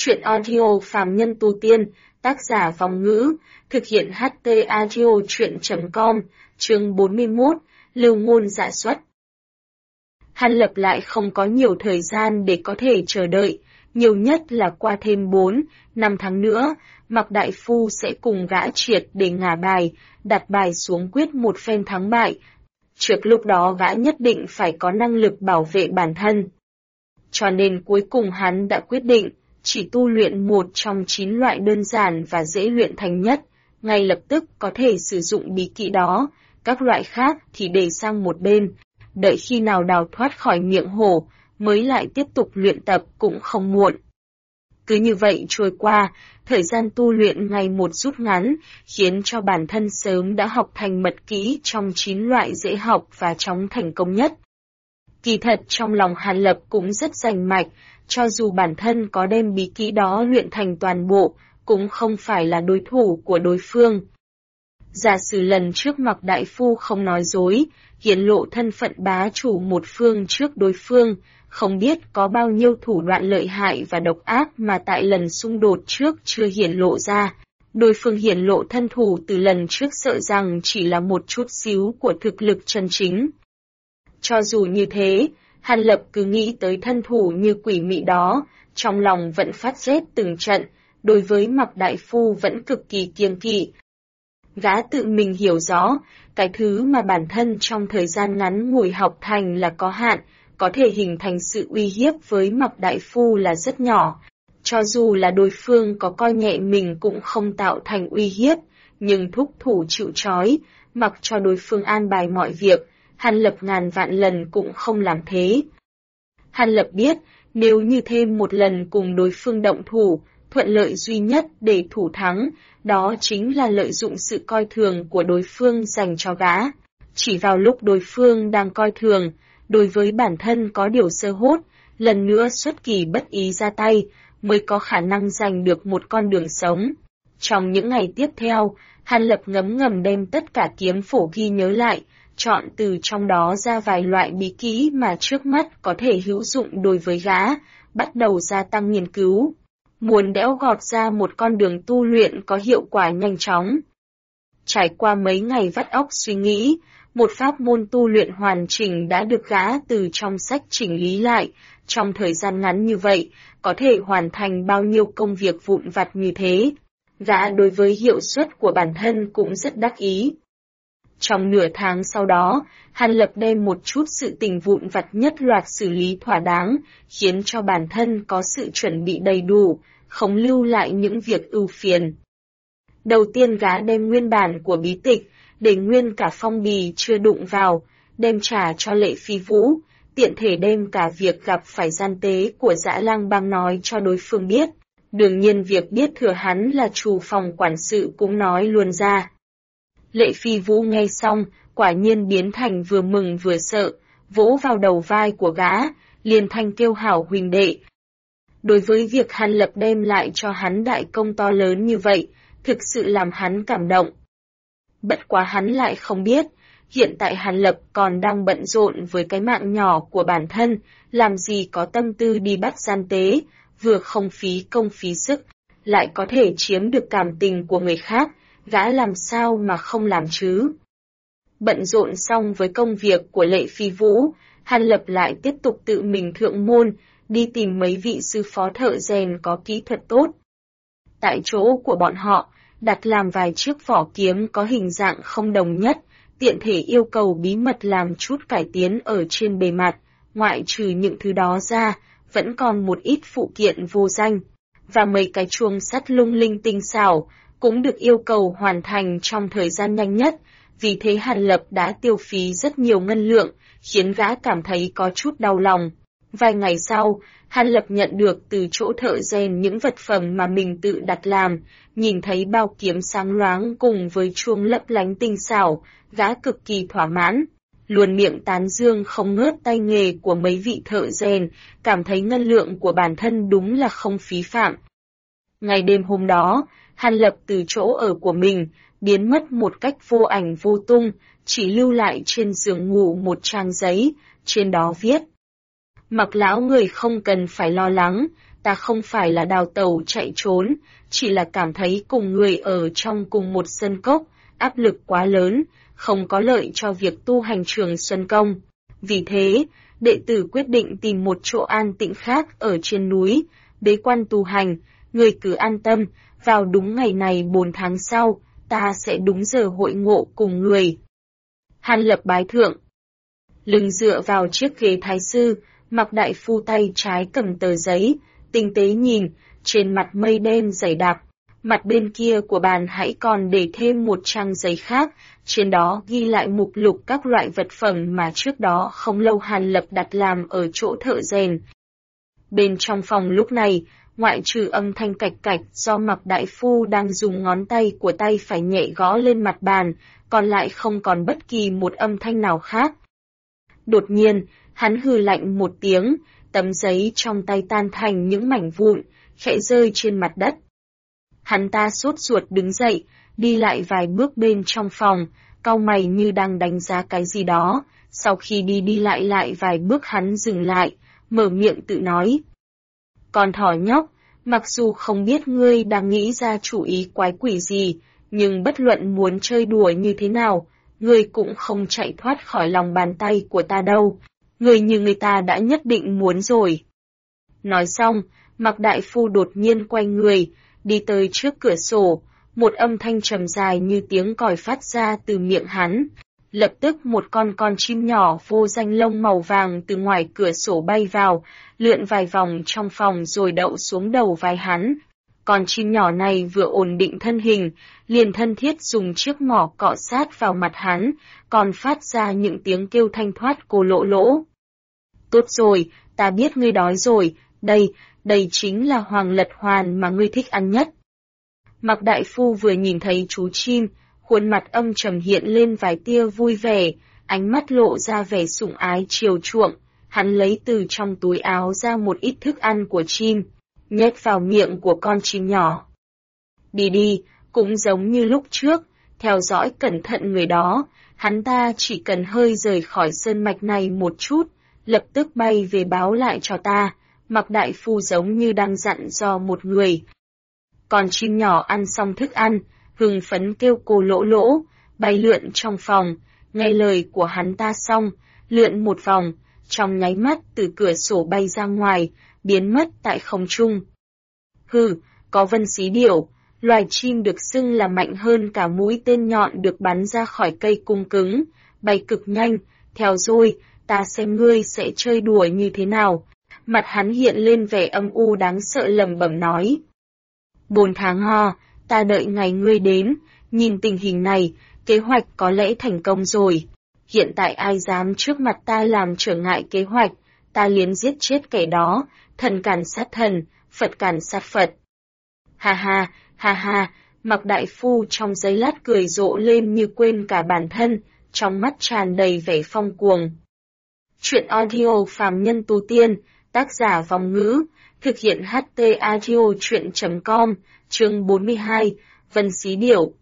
Truyện audio phàm nhân tu tiên, tác giả Vong Ngữ, thực hiện HT audio truyện.com, chương 41, Lưu Ngôn dạ xuất. Hàn Lập lại không có nhiều thời gian để có thể chờ đợi, nhiều nhất là qua thêm 4-5 tháng nữa, Mạc Đại Phu sẽ cùng gã triệt để ngả bài, đặt bài xuống quyết một phen thắng bại. Trước lúc đó gã nhất định phải có năng lực bảo vệ bản thân. Cho nên cuối cùng hắn đã quyết định, chỉ tu luyện một trong 9 loại đơn giản và dễ luyện thành nhất, ngay lập tức có thể sử dụng bí kỹ đó, các loại khác thì để sang một bên, đợi khi nào đào thoát khỏi miệng hổ, mới lại tiếp tục luyện tập cũng không muộn. Cứ như vậy trôi qua, thời gian tu luyện ngày một rút ngắn, khiến cho bản thân sớm đã học thành mật kỹ trong 9 loại dễ học và chóng thành công nhất. Kỳ thật trong lòng Hàn Lập cũng rất rành mạch, cho dù bản thân có đem bí kỹ đó luyện thành toàn bộ, cũng không phải là đối thủ của đối phương. Giả sử lần trước Mạc Đại Phu không nói dối, hiển lộ thân phận bá chủ một phương trước đối phương, không biết có bao nhiêu thủ đoạn lợi hại và độc ác mà tại lần xung đột trước chưa hiển lộ ra. Đối phương hiển lộ thân thủ từ lần trước sợ rằng chỉ là một chút xíu của thực lực chân chính. Cho dù như thế, Hàn Lập cứ nghĩ tới thân thủ như quỷ mị đó, trong lòng vẫn phát rét từng trận, đối với Mạc Đại Phu vẫn cực kỳ kiêng kỵ. Gã tự mình hiểu rõ, cái thứ mà bản thân trong thời gian ngắn ngủi học thành là có hạn, có thể hình thành sự uy hiếp với Mạc Đại Phu là rất nhỏ. Cho dù là đối phương có coi nhẹ mình cũng không tạo thành uy hiếp, nhưng thúc thủ chịu trói, mặc cho đối phương an bài mọi việc, Hàn Lập ngàn vạn lần cũng không làm thế. Hàn Lập biết, nếu như thêm một lần cùng đối phương động thủ, thuận lợi duy nhất để thủ thắng, đó chính là lợi dụng sự coi thường của đối phương dành cho gã. Chỉ vào lúc đối phương đang coi thường, đối với bản thân có điều sơ hốt, lần nữa xuất kỳ bất ý ra tay, mới có khả năng giành được một con đường sống. Trong những ngày tiếp theo, Hàn Lập ngấm ngầm đem tất cả kiếm phổ ghi nhớ lại, chọn từ trong đó ra vài loại bí kỹ mà trước mắt có thể hữu dụng đối với gã, bắt đầu gia tăng nghiên cứu. Muốn đẽo gọt ra một con đường tu luyện có hiệu quả nhanh chóng. Trải qua mấy ngày vắt óc suy nghĩ, một pháp môn tu luyện hoàn chỉnh đã được gã từ trong sách chỉnh lý lại, trong thời gian ngắn như vậy, có thể hoàn thành bao nhiêu công việc vụn vặt như thế. Gã đối với hiệu suất của bản thân cũng rất đắc ý. Trong nửa tháng sau đó, Hàn Lập đem một chút sự tình vụn vặt nhất loạt xử lý thỏa đáng, khiến cho bản thân có sự chuẩn bị đầy đủ, không lưu lại những việc ưu phiền. Đầu tiên gã đem nguyên bản của bí tịch, để nguyên cả phong bì chưa đụng vào, đem trả cho Lệ Phi Vũ, tiện thể đem cả việc gặp phải gian tế của Dã Lang Bang nói cho đối phương biết. Đương nhiên việc biết thừa hắn là chủ phòng quản sự cũng nói luôn ra. Lệ Phi Vũ nghe xong, quả nhiên biến thành vừa mừng vừa sợ, vỗ vào đầu vai của gã, liền thanh kêu hảo huỳnh đệ. Đối với việc Hàn Lập đem lại cho hắn đại công to lớn như vậy, thực sự làm hắn cảm động. Bất quá hắn lại không biết, hiện tại Hàn Lập còn đang bận rộn với cái mạng nhỏ của bản thân, làm gì có tâm tư đi bắt gian tế, vừa không phí công phí sức, lại có thể chiếm được cảm tình của người khác, gã làm sao mà không làm chứ. Bận rộn xong với công việc của Lệ Phi Vũ, Hàn Lập lại tiếp tục tự mình thượng môn, đi tìm mấy vị sư phó thợ rèn có kỹ thuật tốt. Tại chỗ của bọn họ, đặt làm vài chiếc vỏ kiếm có hình dạng không đồng nhất, tiện thể yêu cầu bí mật làm chút cải tiến ở trên bề mặt, ngoại trừ những thứ đó ra, vẫn còn một ít phụ kiện vô danh, và mấy cái chuông sắt lung linh tinh xảo, cũng được yêu cầu hoàn thành trong thời gian nhanh nhất, vì thế Hàn Lập đã tiêu phí rất nhiều ngân lượng, khiến gã cảm thấy có chút đau lòng. Vài ngày sau, Hàn Lập nhận được từ chỗ thợ rèn những vật phẩm mà mình tự đặt làm, nhìn thấy bao kiếm sáng loáng cùng với chuông lấp lánh tinh xảo, gã cực kỳ thỏa mãn. Luôn miệng tán dương không ngớt tay nghề của mấy vị thợ rèn, cảm thấy ngân lượng của bản thân đúng là không phí phạm. Ngày đêm hôm đó, Hàn Lập từ chỗ ở của mình, biến mất một cách vô ảnh vô tung, chỉ lưu lại trên giường ngủ một trang giấy, trên đó viết. Mặc lão người không cần phải lo lắng, ta không phải là đào tẩu chạy trốn, chỉ là cảm thấy cùng người ở trong cùng một sân cốc, áp lực quá lớn, không có lợi cho việc tu hành Trường Xuân Công. Vì thế, đệ tử quyết định tìm một chỗ an tĩnh khác ở trên núi, bế quan tu hành, người cứ an tâm, vào đúng ngày này 4 tháng sau, ta sẽ đúng giờ hội ngộ cùng người. Hàn Lập bái thượng. Lưng dựa vào chiếc ghế thái sư, Mạc Đại Phu tay trái cầm tờ giấy, tinh tế nhìn, trên mặt mây đen dày đặc. Mặt bên kia của bàn hãy còn để thêm một trang giấy khác, trên đó ghi lại mục lục các loại vật phẩm mà trước đó không lâu Hàn Lập đặt làm ở chỗ thợ rèn. Bên trong phòng lúc này, ngoại trừ âm thanh cạch cạch do Mạc Đại Phu đang dùng ngón tay của tay phải nhẹ gõ lên mặt bàn, còn lại không còn bất kỳ một âm thanh nào khác. Đột nhiên, hắn hừ lạnh một tiếng, tấm giấy trong tay tan thành những mảnh vụn, khẽ rơi trên mặt đất. Hắn ta sốt ruột đứng dậy, đi lại vài bước bên trong phòng, cau mày như đang đánh giá cái gì đó. Sau khi đi lại vài bước hắn dừng lại, mở miệng tự nói. Con thỏ nhóc, mặc dù không biết ngươi đang nghĩ ra chủ ý quái quỷ gì, nhưng bất luận muốn chơi đùa như thế nào, ngươi cũng không chạy thoát khỏi lòng bàn tay của ta đâu. Ngươi như người ta đã nhất định muốn rồi. Nói xong, Mạc Đại Phu đột nhiên quay người, đi tới trước cửa sổ, một âm thanh trầm dài như tiếng còi phát ra từ miệng hắn. Lập tức một con chim nhỏ vô danh lông màu vàng từ ngoài cửa sổ bay vào, lượn vài vòng trong phòng rồi đậu xuống đầu vai hắn. Con chim nhỏ này vừa ổn định thân hình, liền thân thiết dùng chiếc mỏ cọ sát vào mặt hắn, còn phát ra những tiếng kêu thanh thoát cô lỗ lỗ. Tốt rồi, ta biết ngươi đói rồi, đây chính là hoàng lật hoàn mà ngươi thích ăn nhất. Mạc Đại Phu vừa nhìn thấy chú chim, khuôn mặt âm trầm hiện lên vài tia vui vẻ, ánh mắt lộ ra vẻ sủng ái chiều chuộng, hắn lấy từ trong túi áo ra một ít thức ăn của chim, nhét vào miệng của con chim nhỏ. Đi, cũng giống như lúc trước, theo dõi cẩn thận người đó, hắn ta chỉ cần hơi rời khỏi sơn mạch này một chút, lập tức bay về báo lại cho ta. Mạc Đại Phu giống như đang dặn dò một người. Con chim nhỏ ăn xong thức ăn, hưng phấn kêu cô lỗ lỗ, bay lượn trong phòng, nghe lời của hắn ta xong, lượn một vòng, trong nháy mắt từ cửa sổ bay ra ngoài, biến mất tại không trung. Có vân xí điểu, loài chim được xưng là mạnh hơn cả mũi tên nhọn được bắn ra khỏi cây cung cứng, bay cực nhanh, theo rồi, ta xem ngươi sẽ chơi đùa như thế nào. Mặt hắn hiện lên vẻ âm u đáng sợ lẩm bẩm nói. 4 tháng ho, ta đợi ngày ngươi đến, nhìn tình hình này, kế hoạch có lẽ thành công rồi. Hiện tại ai dám trước mặt ta làm trở ngại kế hoạch, ta liền giết chết kẻ đó, thần cản sát thần, Phật cản sát Phật. Ha ha, Mạc Đại Phu trong giây lát cười rộ lên như quên cả bản thân, trong mắt tràn đầy vẻ phong cuồng. Chuyện audio phàm nhân tu tiên, tác giả Vong Ngữ, thực hiện HT Audio Chuyện.com, chương 42, Vân Xí Điểu.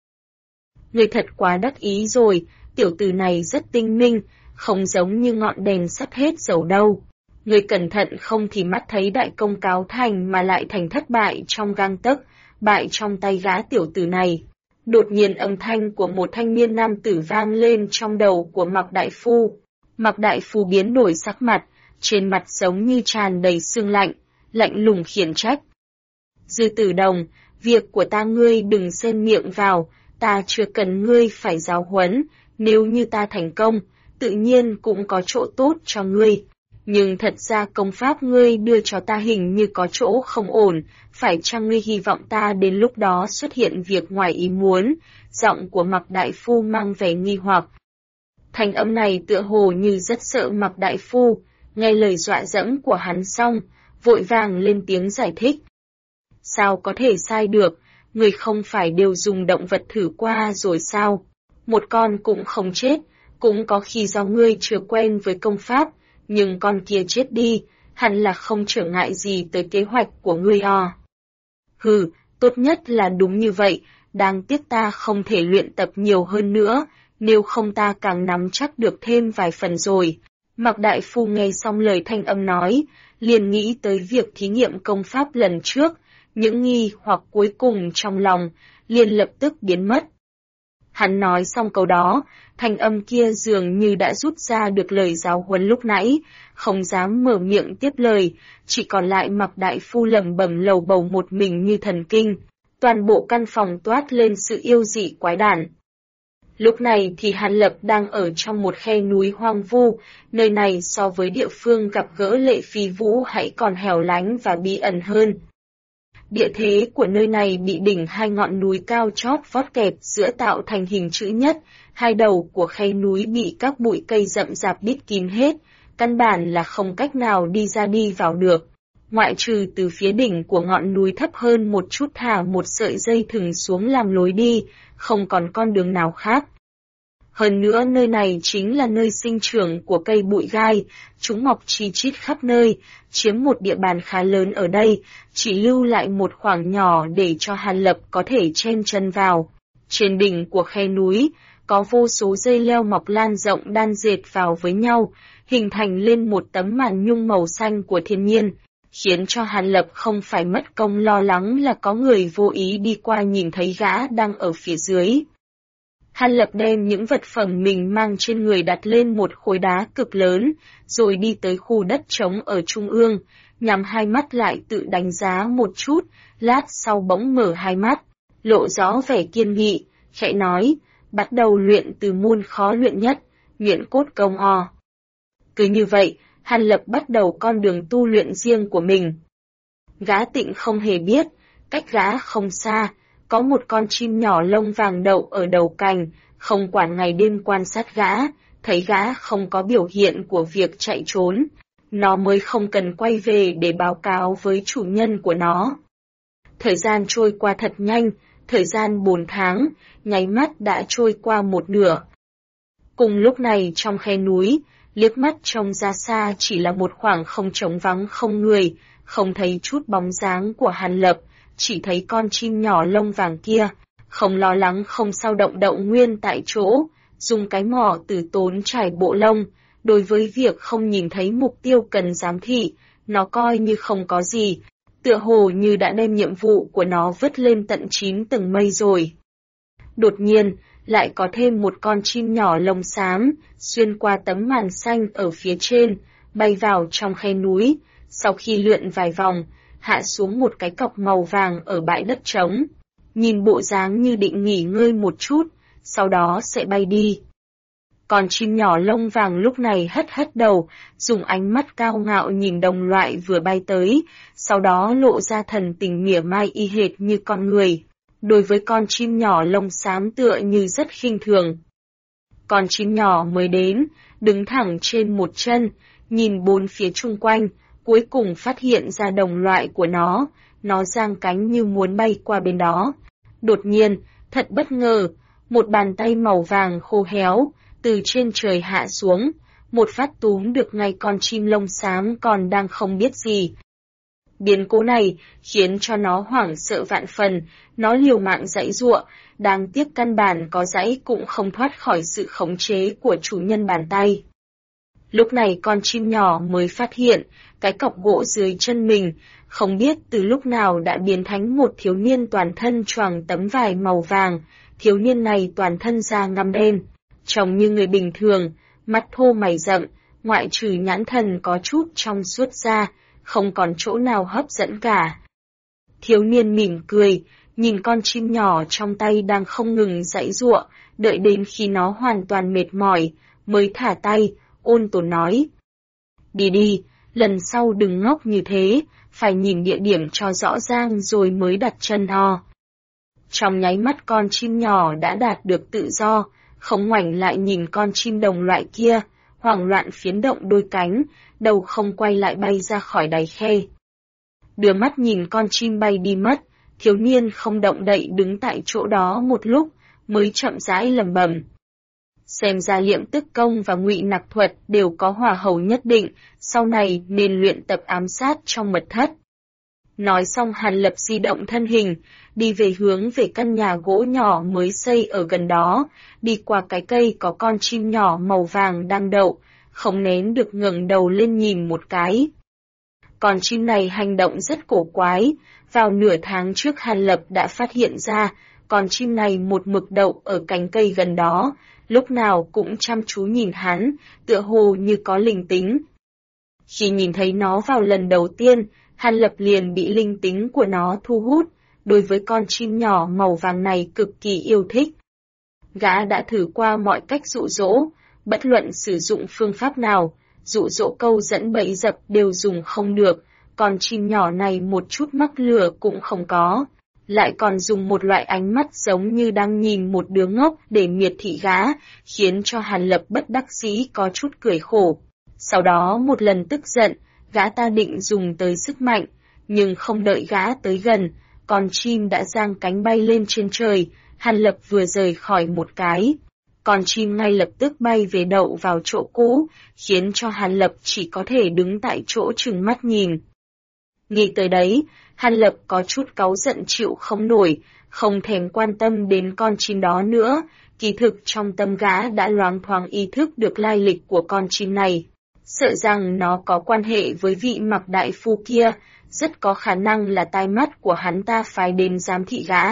Người thật quá đắc ý rồi, tiểu tử này rất tinh minh, không giống như ngọn đèn sắp hết dầu đâu. Người cẩn thận không thì mắt thấy đại công cáo thành mà lại thành thất bại trong gang tấc, bại trong tay gã tiểu tử này. Đột nhiên âm thanh của một thanh niên nam tử vang lên trong đầu của Mạc Đại Phu. Mạc Đại Phu biến đổi sắc mặt, trên mặt giống như tràn đầy sương lạnh, lạnh lùng khiển trách. Dư Tử Đồng, việc của ta ngươi đừng xen miệng vào, ta chưa cần ngươi phải giáo huấn, nếu như ta thành công, tự nhiên cũng có chỗ tốt cho ngươi. Nhưng thật ra công pháp ngươi đưa cho ta hình như có chỗ không ổn, phải chăng ngươi hy vọng ta đến lúc đó xuất hiện việc ngoài ý muốn? Giọng của Mạc Đại Phu mang vẻ nghi hoặc. Thanh âm này tựa hồ như rất sợ Mạc Đại Phu, nghe lời dọa dẫm của hắn xong, vội vàng lên tiếng giải thích. Sao có thể sai được, người không phải đều dùng động vật thử qua rồi sao? Một con cũng không chết, cũng có khi do ngươi chưa quen với công pháp, nhưng con kia chết đi, hẳn là không trở ngại gì tới kế hoạch của ngươi à. Tốt nhất là đúng như vậy, đáng tiếc ta không thể luyện tập nhiều hơn nữa, nếu không ta càng nắm chắc được thêm vài phần rồi. Mạc Đại Phu nghe xong lời thanh âm nói, liền nghĩ tới việc thí nghiệm công pháp lần trước, những nghi hoặc cuối cùng trong lòng, liền lập tức biến mất. Hắn nói xong câu đó, thanh âm kia dường như đã rút ra được lời giáo huấn lúc nãy, không dám mở miệng tiếp lời, chỉ còn lại Mạc Đại Phu lẩm bẩm lầu bầu một mình như thần kinh. Toàn bộ căn phòng toát lên sự yêu dị quái đản. Lúc này thì Hàn Lập đang ở trong một khe núi hoang vu, nơi này so với địa phương gặp gỡ Lệ Phi Vũ hãy còn hẻo lánh và bí ẩn hơn. Địa thế của nơi này bị đỉnh hai ngọn núi cao chót vót kẹp giữa tạo thành hình chữ nhất, hai đầu của khe núi bị các bụi cây rậm rạp bít kín hết, căn bản là không cách nào đi ra đi vào được. Ngoại trừ từ phía đỉnh của ngọn núi thấp hơn một chút thả một sợi dây thừng xuống làm lối đi, không còn con đường nào khác. Hơn nữa nơi này chính là nơi sinh trưởng của cây bụi gai, chúng mọc chi chít khắp nơi, chiếm một địa bàn khá lớn ở đây, chỉ lưu lại một khoảng nhỏ để cho Hàn Lập có thể chen chân vào. Trên đỉnh của khe núi, có vô số dây leo mọc lan rộng đan dệt vào với nhau, hình thành lên một tấm màn nhung màu xanh của thiên nhiên, khiến cho Hàn Lập không phải mất công lo lắng là có người vô ý đi qua nhìn thấy gã đang ở phía dưới. Hàn Lập đem những vật phẩm mình mang trên người đặt lên một khối đá cực lớn, rồi đi tới khu đất trống ở trung ương, nhắm hai mắt lại tự đánh giá một chút, lát sau bỗng mở hai mắt, lộ rõ vẻ kiên nghị, khẽ nói, bắt đầu luyện từ môn khó luyện nhất, luyện cốt công o. Cứ như vậy, Hàn Lập bắt đầu con đường tu luyện riêng của mình. Gã Tịnh không hề biết, cách gã không xa, có một con chim nhỏ lông vàng đậu ở đầu cành, không quản ngày đêm quan sát gã, thấy gã không có biểu hiện của việc chạy trốn, nó mới không cần quay về để báo cáo với chủ nhân của nó. Thời gian trôi qua thật nhanh, thời gian 4 tháng, nháy mắt đã trôi qua một nửa. Cùng lúc này trong khe núi, liếc mắt trông ra xa chỉ là một khoảng không trống vắng không người, không thấy chút bóng dáng của Hàn Lập, chỉ thấy con chim nhỏ lông vàng kia, không lo lắng không sao động nguyên tại chỗ, dùng cái mỏ từ tốn trải bộ lông, đối với việc không nhìn thấy mục tiêu cần giám thị, nó coi như không có gì, tựa hồ như đã đem nhiệm vụ của nó vứt lên tận 9 tầng mây rồi. Đột nhiên, lại có thêm một con chim nhỏ lông xám, xuyên qua tấm màn xanh ở phía trên, bay vào trong khe núi, sau khi lượn vài vòng, hạ xuống một cái cọc màu vàng ở bãi đất trống. Nhìn bộ dáng như định nghỉ ngơi một chút, sau đó sẽ bay đi. Con chim nhỏ lông vàng lúc này hất đầu, dùng ánh mắt cao ngạo nhìn đồng loại vừa bay tới, sau đó lộ ra thần tình mỉa mai y hệt như con người. Đối với con chim nhỏ lông xám tựa như rất khinh thường. Con chim nhỏ mới đến, đứng thẳng trên một chân, nhìn bốn phía chung quanh, cuối cùng phát hiện ra đồng loại của nó giang cánh như muốn bay qua bên đó. Đột nhiên, thật bất ngờ, một bàn tay màu vàng khô héo, từ trên trời hạ xuống, một phát túm được ngay con chim lông xám còn đang không biết gì. Biến cố này khiến cho nó hoảng sợ vạn phần, nó liều mạng giãy giụa, đáng tiếc căn bản có giãy cũng không thoát khỏi sự khống chế của chủ nhân bàn tay. Lúc này con chim nhỏ mới phát hiện, cái cọc gỗ dưới chân mình, không biết từ lúc nào đã biến thành một thiếu niên toàn thân choàng tấm vải màu vàng, thiếu niên này toàn thân da ngăm đen, trông như người bình thường, mắt thô mày rậm, ngoại trừ nhãn thần có chút trong suốt ra, không còn chỗ nào hấp dẫn cả. Thiếu niên mỉm cười, nhìn con chim nhỏ trong tay đang không ngừng giãy giụa, đợi đến khi nó hoàn toàn mệt mỏi, mới thả tay, ôn tồn nói. Đi đi, lần sau đừng ngốc như thế, phải nhìn địa điểm cho rõ ràng rồi mới đặt chân ho. Trong nháy mắt con chim nhỏ đã đạt được tự do, không ngoảnh lại nhìn con chim đồng loại kia, hoảng loạn phiến động đôi cánh, đầu không quay lại bay ra khỏi đáy khe. Đưa mắt nhìn con chim bay đi mất, thiếu niên không động đậy đứng tại chỗ đó một lúc, mới chậm rãi lẩm bẩm. Xem ra Liệm Tức Công và Ngụy Nặc Thuật đều có hỏa hầu nhất định, sau này nên luyện tập ám sát trong mật thất. Nói xong Hàn Lập di động thân hình, đi về hướng về căn nhà gỗ nhỏ mới xây ở gần đó, đi qua cái cây có con chim nhỏ màu vàng đang đậu, không nén được ngẩng đầu lên nhìn một cái. Con chim này hành động rất cổ quái, vào nửa tháng trước Hàn Lập đã phát hiện ra, con chim này một mực đậu ở cành cây gần đó, lúc nào cũng chăm chú nhìn hắn, tựa hồ như có linh tính. Khi nhìn thấy nó vào lần đầu tiên, Hàn Lập liền bị linh tính của nó thu hút, đối với con chim nhỏ màu vàng này cực kỳ yêu thích. Gã đã thử qua mọi cách dụ dỗ, bất luận sử dụng phương pháp nào, dụ dỗ câu dẫn bẫy dập đều dùng không được, con chim nhỏ này một chút mắc lừa cũng không có, lại còn dùng một loại ánh mắt giống như đang nhìn một đứa ngốc để miệt thị gã, khiến cho Hàn Lập bất đắc dĩ có chút cười khổ. Sau đó một lần tức giận, gã ta định dùng tới sức mạnh, nhưng không đợi gã tới gần, con chim đã giang cánh bay lên trên trời, Hàn Lập vừa rời khỏi một cái. Con chim ngay lập tức bay về đậu vào chỗ cũ, khiến cho Hàn Lập chỉ có thể đứng tại chỗ trừng mắt nhìn. Nghĩ tới đấy, Hàn Lập có chút cáu giận chịu không nổi, không thèm quan tâm đến con chim đó nữa, kỳ thực trong tâm gã đã loáng thoáng ý thức được lai lịch của con chim này. Sợ rằng nó có quan hệ với vị Mặc đại phu kia, rất có khả năng là tai mắt của hắn ta phái đến giám thị gã.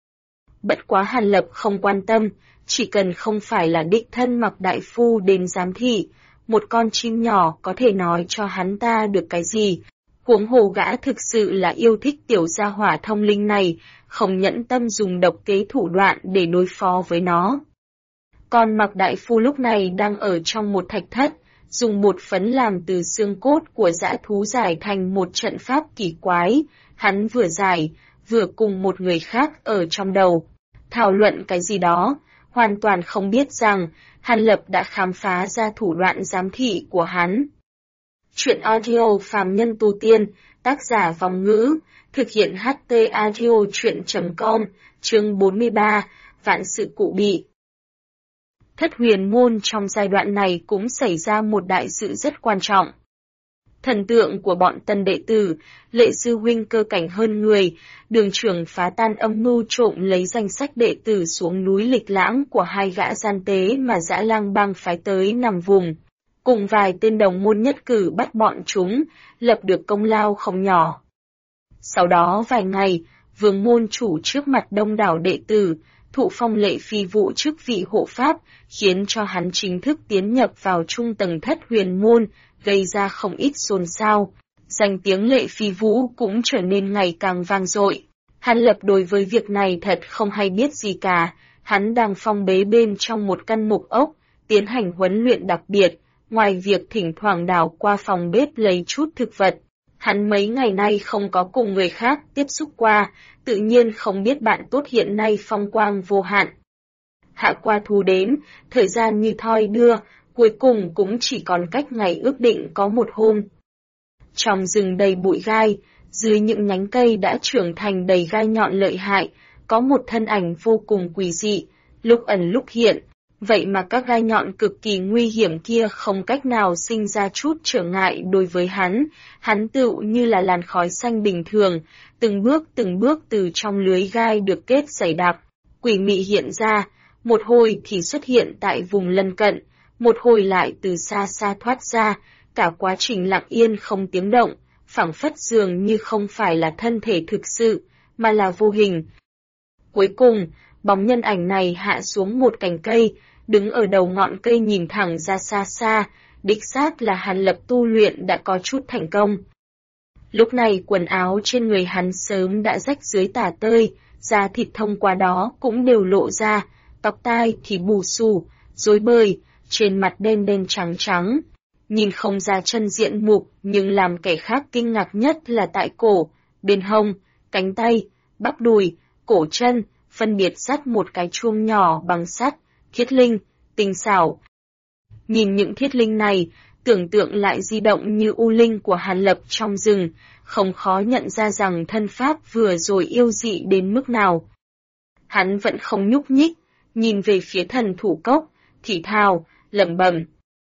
Bất quá Hàn Lập không quan tâm, chỉ cần không phải là đích thân Mặc đại phu đến giám thị, một con chim nhỏ có thể nói cho hắn ta được cái gì. Huống hồ gã thực sự là yêu thích tiểu gia hỏa thông linh này, không nhẫn tâm dùng độc kế thủ đoạn để đối phó với nó. Còn Mặc đại phu lúc này đang ở trong một thạch thất, dùng một phấn làm từ xương cốt của dã thú giải thành một trận pháp kỳ quái, hắn vừa giải, vừa cùng một người khác ở trong đầu, thảo luận cái gì đó, hoàn toàn không biết rằng, Hàn Lập đã khám phá ra thủ đoạn giám thị của hắn. Chuyện audio phàm nhân tu tiên, tác giả Vòng Ngữ, thực hiện HT audio chuyện.com, chương 43, vạn sự cụ bị. Thất huyền môn trong giai đoạn này cũng xảy ra một đại sự rất quan trọng. Thần tượng của bọn tân đệ tử, Lệ sư huynh cơ cảnh hơn người, đường trưởng phá tan âm mưu trộm lấy danh sách đệ tử xuống núi Lịch Lãng của hai gã gian tế mà Dã Lang bang phái tới nằm vùng. Cùng vài tên đồng môn nhất cử bắt bọn chúng, lập được công lao không nhỏ. Sau đó vài ngày, vương môn chủ trước mặt đông đảo đệ tử, thụ phong Lệ Phi Vũ chức vị hộ pháp, khiến cho hắn chính thức tiến nhập vào trung tầng thất huyền môn, gây ra không ít xôn xao. Danh tiếng Lệ Phi Vũ cũng trở nên ngày càng vang dội. Hàn Lập đối với việc này thật không hay biết gì cả, hắn đang phong bế bên trong một căn mục ốc, tiến hành huấn luyện đặc biệt, ngoài việc thỉnh thoảng đảo qua phòng bếp lấy chút thực vật. Hắn mấy ngày nay không có cùng người khác tiếp xúc qua, tự nhiên không biết bạn tốt hiện nay phong quang vô hạn. Hạ qua thu đếm, thời gian như thoi đưa, cuối cùng cũng chỉ còn cách ngày ước định có một hôm. Trong rừng đầy bụi gai, dưới những nhánh cây đã trưởng thành đầy gai nhọn lợi hại, có một thân ảnh vô cùng quỷ dị, lúc ẩn lúc hiện. Vậy mà các gai nhọn cực kỳ nguy hiểm kia không cách nào sinh ra chút trở ngại đối với hắn tựu như là làn khói xanh bình thường, từng bước từ trong lưới gai được kết dày đặc, quỷ mị hiện ra, một hồi thì xuất hiện tại vùng lân cận, một hồi lại từ xa xa thoát ra, cả quá trình lặng yên không tiếng động, phảng phất dường như không phải là thân thể thực sự, mà là vô hình. Cuối cùng, bóng nhân ảnh này hạ xuống một cành cây, đứng ở đầu ngọn cây nhìn thẳng ra xa xa, đích xác là Hàn Lập tu luyện đã có chút thành công. Lúc này quần áo trên người hắn sớm đã rách dưới tả tơi, da thịt thông qua đó cũng đều lộ ra, tóc tai thì bù xù, rối bời, trên mặt đen đen trắng trắng. Nhìn không ra chân diện mục, nhưng làm kẻ khác kinh ngạc nhất là tại cổ, bên hông, cánh tay, bắp đùi, cổ chân, phân biệt dắt một cái chuông nhỏ bằng sắt, thiết linh, tinh xảo. Nhìn những thiết linh này, tưởng tượng lại di động như u linh của Hàn Lập trong rừng, không khó nhận ra rằng thân pháp vừa rồi yêu dị đến mức nào. Hắn vẫn không nhúc nhích, nhìn về phía thần thủ cốc, thì thào, lẩm bẩm.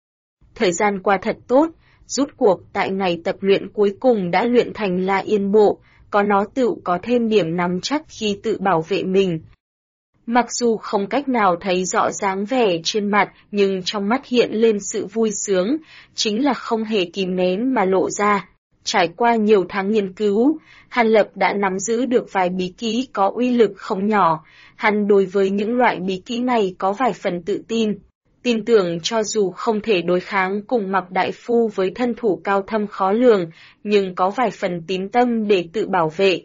Thời gian qua thật tốt, rút cuộc tại ngày tập luyện cuối cùng đã luyện thành La Yên Bộ, có nó tự có thêm điểm nắm chắc khi tự bảo vệ mình. Mặc dù không cách nào thấy rõ dáng vẻ trên mặt, nhưng trong mắt hiện lên sự vui sướng, chính là không hề kìm nén mà lộ ra. Trải qua nhiều tháng nghiên cứu, Hàn Lập đã nắm giữ được vài bí kỹ có uy lực không nhỏ. Hắn đối với những loại bí kỹ này có vài phần tự tin tưởng cho dù không thể đối kháng cùng Mạc Đại Phu với thân thủ cao thâm khó lường, nhưng có vài phần tín tâm để tự bảo vệ.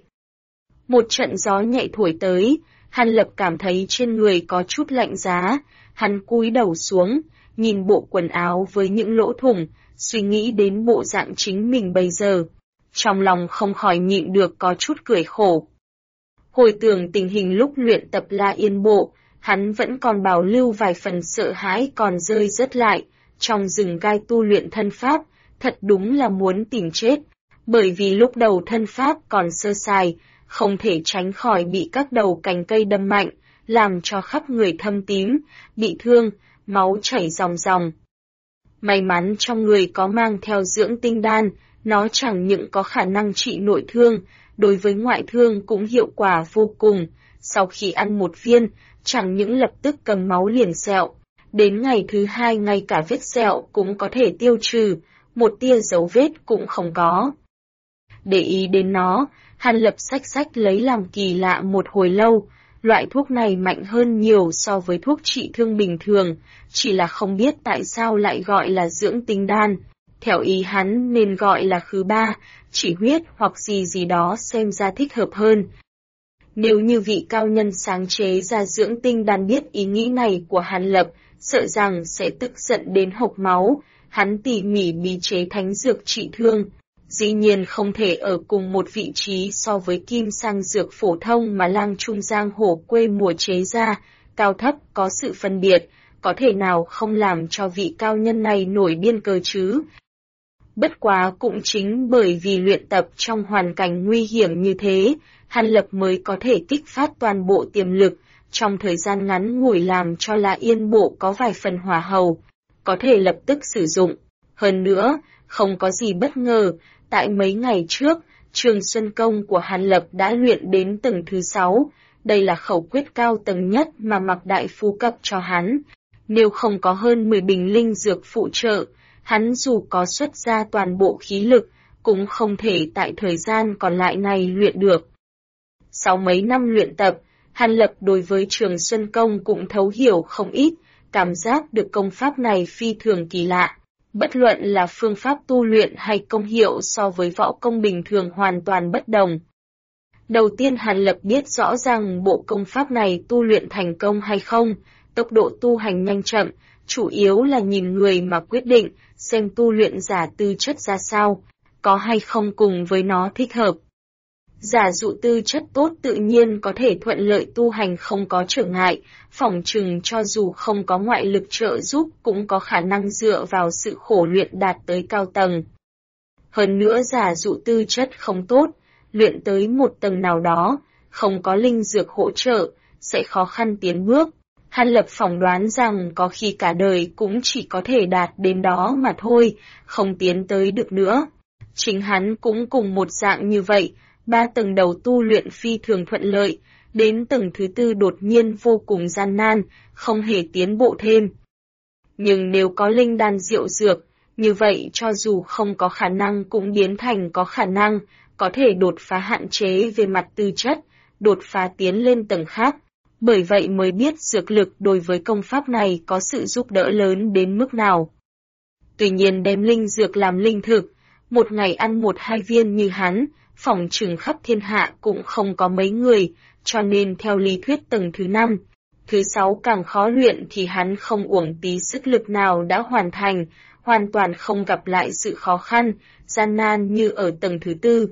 Một trận gió nhẹ thổi tới, Hàn Lập cảm thấy trên người có chút lạnh giá, hắn cúi đầu xuống, nhìn bộ quần áo với những lỗ thủng, suy nghĩ đến bộ dạng chính mình bây giờ. Trong lòng không khỏi nhịn được có chút cười khổ. Hồi tưởng tình hình lúc luyện tập La Yên Bộ, hắn vẫn còn bảo lưu vài phần sợ hãi còn rơi rớt lại, trong rừng gai tu luyện thân pháp, thật đúng là muốn tìm chết, bởi vì lúc đầu thân pháp còn sơ sài, không thể tránh khỏi bị các đầu cành cây đâm mạnh, làm cho khắp người thâm tím, bị thương, máu chảy ròng ròng. May mắn trong người có mang theo dưỡng tinh đan, nó chẳng những có khả năng trị nội thương, đối với ngoại thương cũng hiệu quả vô cùng. Sau khi ăn một viên, chẳng những lập tức cầm máu liền sẹo, đến ngày thứ hai ngay cả vết sẹo cũng có thể tiêu trừ, một tia dấu vết cũng không có. Để ý đến nó, Hàn Lập xách lấy làm kỳ lạ một hồi lâu, loại thuốc này mạnh hơn nhiều so với thuốc trị thương bình thường, chỉ là không biết tại sao lại gọi là dưỡng tinh đan. Theo ý hắn nên gọi là khứ ba, chỉ huyết hoặc gì đó xem ra thích hợp hơn. Nếu như vị cao nhân sáng chế ra dưỡng tinh đan biết ý nghĩ này của Hàn Lập, sợ rằng sẽ tức giận đến hộc máu, hắn tỉ mỉ bí chế thánh dược trị thương. Dĩ nhiên không thể ở cùng một vị trí so với kim sang dược phổ thông mà lang trung giang hồ quê mùa chế ra, cao thấp có sự phân biệt, có thể nào không làm cho vị cao nhân này nổi điên cơ chứ? Bất quá cũng chính bởi vì luyện tập trong hoàn cảnh nguy hiểm như thế, Hàn Lập mới có thể kích phát toàn bộ tiềm lực, trong thời gian ngắn ngủi làm cho La Yên Bộ có vài phần hỏa hầu, có thể lập tức sử dụng. Hơn nữa, không có gì bất ngờ, tại mấy ngày trước, Trường Xuân Công của Hàn Lập đã luyện đến tầng thứ 6, đây là khẩu quyết cao tầng nhất mà Mạc Đại Phu cấp cho hắn. Nếu không có hơn 10 bình linh dược phụ trợ, hắn dù có xuất ra toàn bộ khí lực, cũng không thể tại thời gian còn lại này luyện được. Sau mấy năm luyện tập, Hàn Lập đối với Trường Xuân Công cũng thấu hiểu không ít, cảm giác được công pháp này phi thường kỳ lạ. Bất luận là phương pháp tu luyện hay công hiệu so với võ công bình thường hoàn toàn bất đồng. Đầu tiên Hàn Lập biết rõ ràng bộ công pháp này tu luyện thành công hay không, tốc độ tu hành nhanh chậm, chủ yếu là nhìn người mà quyết định, xem tu luyện giả tư chất ra sao, có hay không cùng với nó thích hợp. Giả dụ tư chất tốt tự nhiên có thể thuận lợi tu hành không có trở ngại, phỏng chừng cho dù không có ngoại lực trợ giúp cũng có khả năng dựa vào sự khổ luyện đạt tới cao tầng. Hơn nữa giả dụ tư chất không tốt, luyện tới một tầng nào đó, không có linh dược hỗ trợ, sẽ khó khăn tiến bước. Hàn Lập phỏng đoán rằng có khi cả đời cũng chỉ có thể đạt đến đó mà thôi, không tiến tới được nữa. Chính hắn cũng cùng một dạng như vậy. 3 tầng đầu tu luyện phi thường thuận lợi, đến tầng thứ 4 đột nhiên vô cùng gian nan, không hề tiến bộ thêm. Nhưng nếu có linh đan diệu dược, như vậy cho dù không có khả năng cũng biến thành có khả năng, có thể đột phá hạn chế về mặt tư chất, đột phá tiến lên tầng khác. Bởi vậy mới biết dược lực đối với công pháp này có sự giúp đỡ lớn đến mức nào. Tuy nhiên đem linh dược làm linh thực, một ngày ăn 1-2 viên như hắn, phỏng chừng khắp thiên hạ cũng không có mấy người, cho nên theo lý thuyết tầng thứ 5, thứ 6 càng khó luyện thì hắn không uổng tí sức lực nào đã hoàn thành, hoàn toàn không gặp lại sự khó khăn, gian nan như ở tầng thứ 4.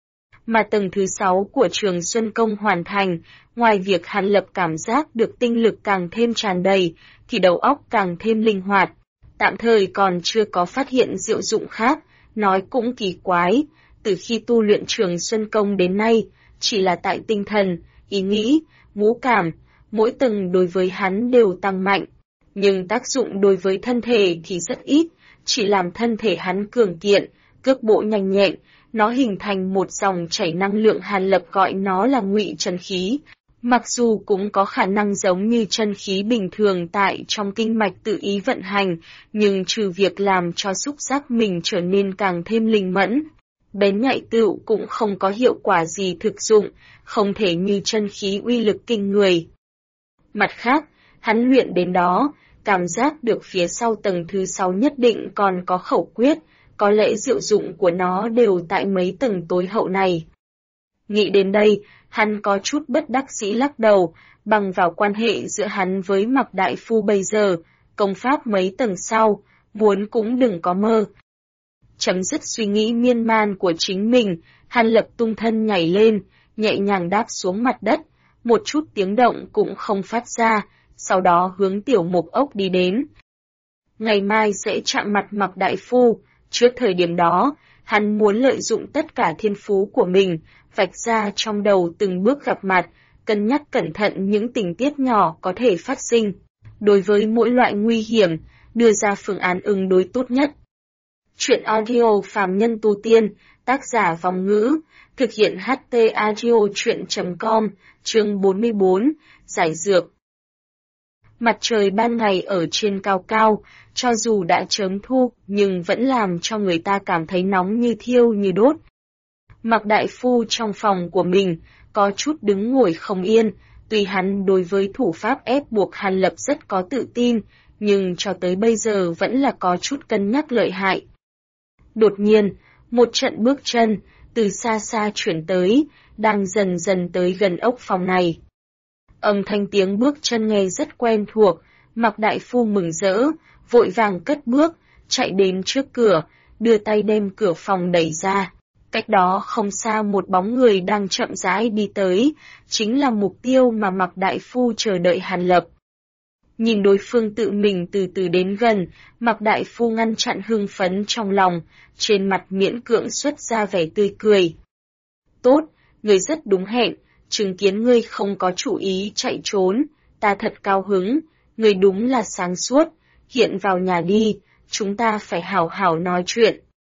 Mà tầng thứ 6 của Trường Xuân Công hoàn thành, ngoài việc Hàn Lập cảm giác được tinh lực càng thêm tràn đầy, thì đầu óc càng thêm linh hoạt. Tạm thời còn chưa có phát hiện diệu dụng khác, nói cũng kỳ quái. Từ khi tu luyện Trường Xuân Công đến nay, chỉ là tại tinh thần, ý nghĩ, ngũ cảm, mỗi tầng đối với hắn đều tăng mạnh. Nhưng tác dụng đối với thân thể thì rất ít, chỉ làm thân thể hắn cường kiện, cước bộ nhanh nhẹn, nó hình thành một dòng chảy năng lượng. Hàn Lập gọi nó là ngụy chân khí. Mặc dù cũng có khả năng giống như chân khí bình thường tại trong kinh mạch tự ý vận hành, nhưng trừ việc làm cho xúc giác mình trở nên càng thêm linh mẫn, bén nhạy tựu cũng không có hiệu quả gì thực dụng, không thể như chân khí uy lực kinh người. Mặt khác, hắn luyện đến đó, cảm giác được phía sau tầng thứ 6 nhất định còn có khẩu quyết, có lẽ diệu dụng của nó đều tại mấy tầng tối hậu này. Nghĩ đến đây, hắn có chút bất đắc dĩ lắc đầu, bằng vào quan hệ giữa hắn với Mạc Đại Phu bây giờ, công pháp mấy tầng sau, muốn cũng đừng có mơ. Chấm dứt suy nghĩ miên man của chính mình, hắn lập tung thân nhảy lên, nhẹ nhàng đáp xuống mặt đất, một chút tiếng động cũng không phát ra, sau đó hướng Tiểu Mục Ốc đi đến. Ngày mai sẽ chạm mặt Mạc Đại Phu, trước thời điểm đó, hắn muốn lợi dụng tất cả thiên phú của mình, vạch ra trong đầu từng bước gặp mặt, cân nhắc cẩn thận những tình tiết nhỏ có thể phát sinh. Đối với mỗi loại nguy hiểm, đưa ra phương án ứng đối tốt nhất. Chuyện audio Phàm Nhân Tu Tiên, tác giả Vòng Ngữ, thực hiện HT Audio Chuyện.com, chương 44, Giải Dược. Mặt trời ban ngày ở trên cao cao, cho dù đã chớm thu, nhưng vẫn làm cho người ta cảm thấy nóng như thiêu như đốt. Mạc Đại Phu trong phòng của mình, có chút đứng ngồi không yên, tuy hắn đối với thủ pháp ép buộc Hàn Lập rất có tự tin, nhưng cho tới bây giờ vẫn là có chút cân nhắc lợi hại. Đột nhiên, một trận bước chân, từ xa xa chuyển tới, đang dần dần tới gần ốc phòng này. Âm thanh tiếng bước chân nghe rất quen thuộc, Mạc Đại Phu mừng rỡ, vội vàng cất bước, chạy đến trước cửa, đưa tay đem cửa phòng đẩy ra. Cách đó không xa một bóng người đang chậm rãi đi tới, chính là mục tiêu mà Mạc Đại Phu chờ đợi Hàn Lập. Nhìn đối phương tự mình từ từ đến gần, Mạc Đại Phu ngăn chặn hưng phấn trong lòng, trên mặt miễn cưỡng xuất ra vẻ tươi cười. Tốt, người rất đúng hẹn, chứng kiến ngươi không có chủ ý chạy trốn, ta thật cao hứng, ngươi đúng là sáng suốt, hiện vào nhà đi, chúng ta phải hảo hảo nói chuyện.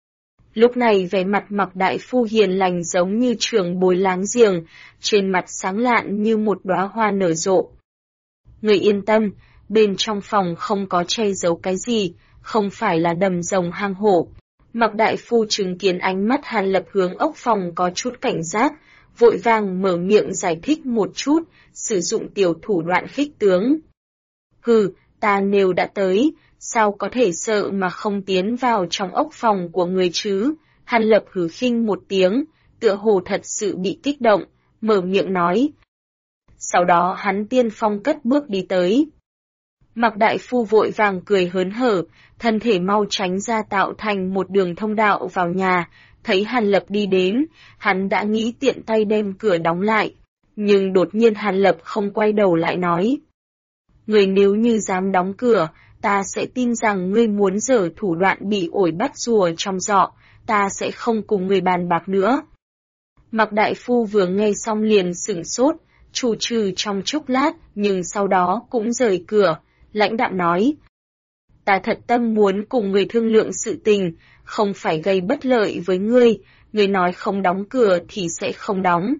Lúc này vẻ mặt Mạc Đại Phu hiền lành giống như trưởng bối láng giềng, trên mặt sáng lạn như một đóa hoa nở rộ. Người yên tâm, bên trong phòng không có che giấu cái gì, không phải là đầm rồng hang hổ. Mạc Đại Phu chứng kiến ánh mắt Hàn Lập hướng ốc phòng có chút cảnh giác, vội vàng mở miệng giải thích một chút, sử dụng tiểu thủ đoạn khích tướng. Hừ, ta nếu đã tới, sao có thể sợ mà không tiến vào trong ốc phòng của người chứ? Hàn Lập hừ khinh một tiếng, tựa hồ thật sự bị kích động, mở miệng nói. Sau đó hắn tiên phong cất bước đi tới. Mạc Đại Phu vội vàng cười hớn hở, thân thể mau tránh ra tạo thành một đường thông đạo vào nhà, thấy Hàn Lập đi đến, hắn đã nghĩ tiện tay đem cửa đóng lại, nhưng đột nhiên Hàn Lập không quay đầu lại nói. Người nếu như dám đóng cửa, ta sẽ tin rằng ngươi muốn giở thủ đoạn bị ổi bắt rùa trong giọ, ta sẽ không cùng người bàn bạc nữa. Mạc Đại Phu vừa nghe xong liền sửng sốt, trù trừ trong chốc lát, nhưng sau đó cũng rời cửa, lãnh đạm nói. Ta thật tâm muốn cùng người thương lượng sự tình, không phải gây bất lợi với ngươi, ngươi nói không đóng cửa thì sẽ không đóng.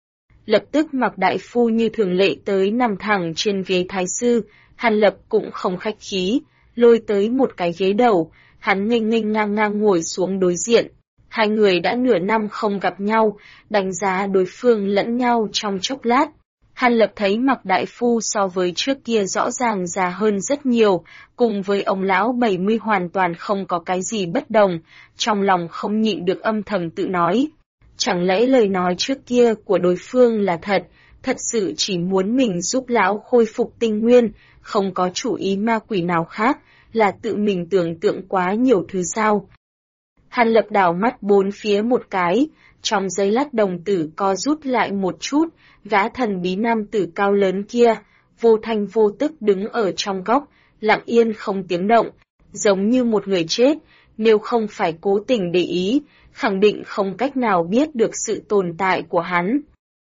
Lập tức Mạc Đại Phu như thường lệ tới nằm thẳng trên ghế thái sư, Hàn Lập cũng không khách khí, lôi tới một cái ghế đầu, hắn nghênh nghênh ngang ngang ngồi xuống đối diện. Hai người đã nửa năm không gặp nhau, đánh giá đối phương lẫn nhau trong chốc lát. Hàn Lập thấy Mạc Đại Phu so với trước kia rõ ràng già hơn rất nhiều, cùng với ông lão 70 hoàn toàn không có cái gì bất đồng, trong lòng không nhịn được âm thầm tự nói. Chẳng lẽ lời nói trước kia của đối phương là thật, thật sự chỉ muốn mình giúp lão khôi phục tinh nguyên, không có chủ ý ma quỷ nào khác, là tự mình tưởng tượng quá nhiều thứ sao. Hàn Lập đảo mắt bốn phía một cái, trong giây lát đồng tử co rút lại một chút, gã thần bí nam tử cao lớn kia, vô thanh vô tức đứng ở trong góc, lặng yên không tiếng động, giống như một người chết, nếu không phải cố tình để ý, khẳng định không cách nào biết được sự tồn tại của hắn.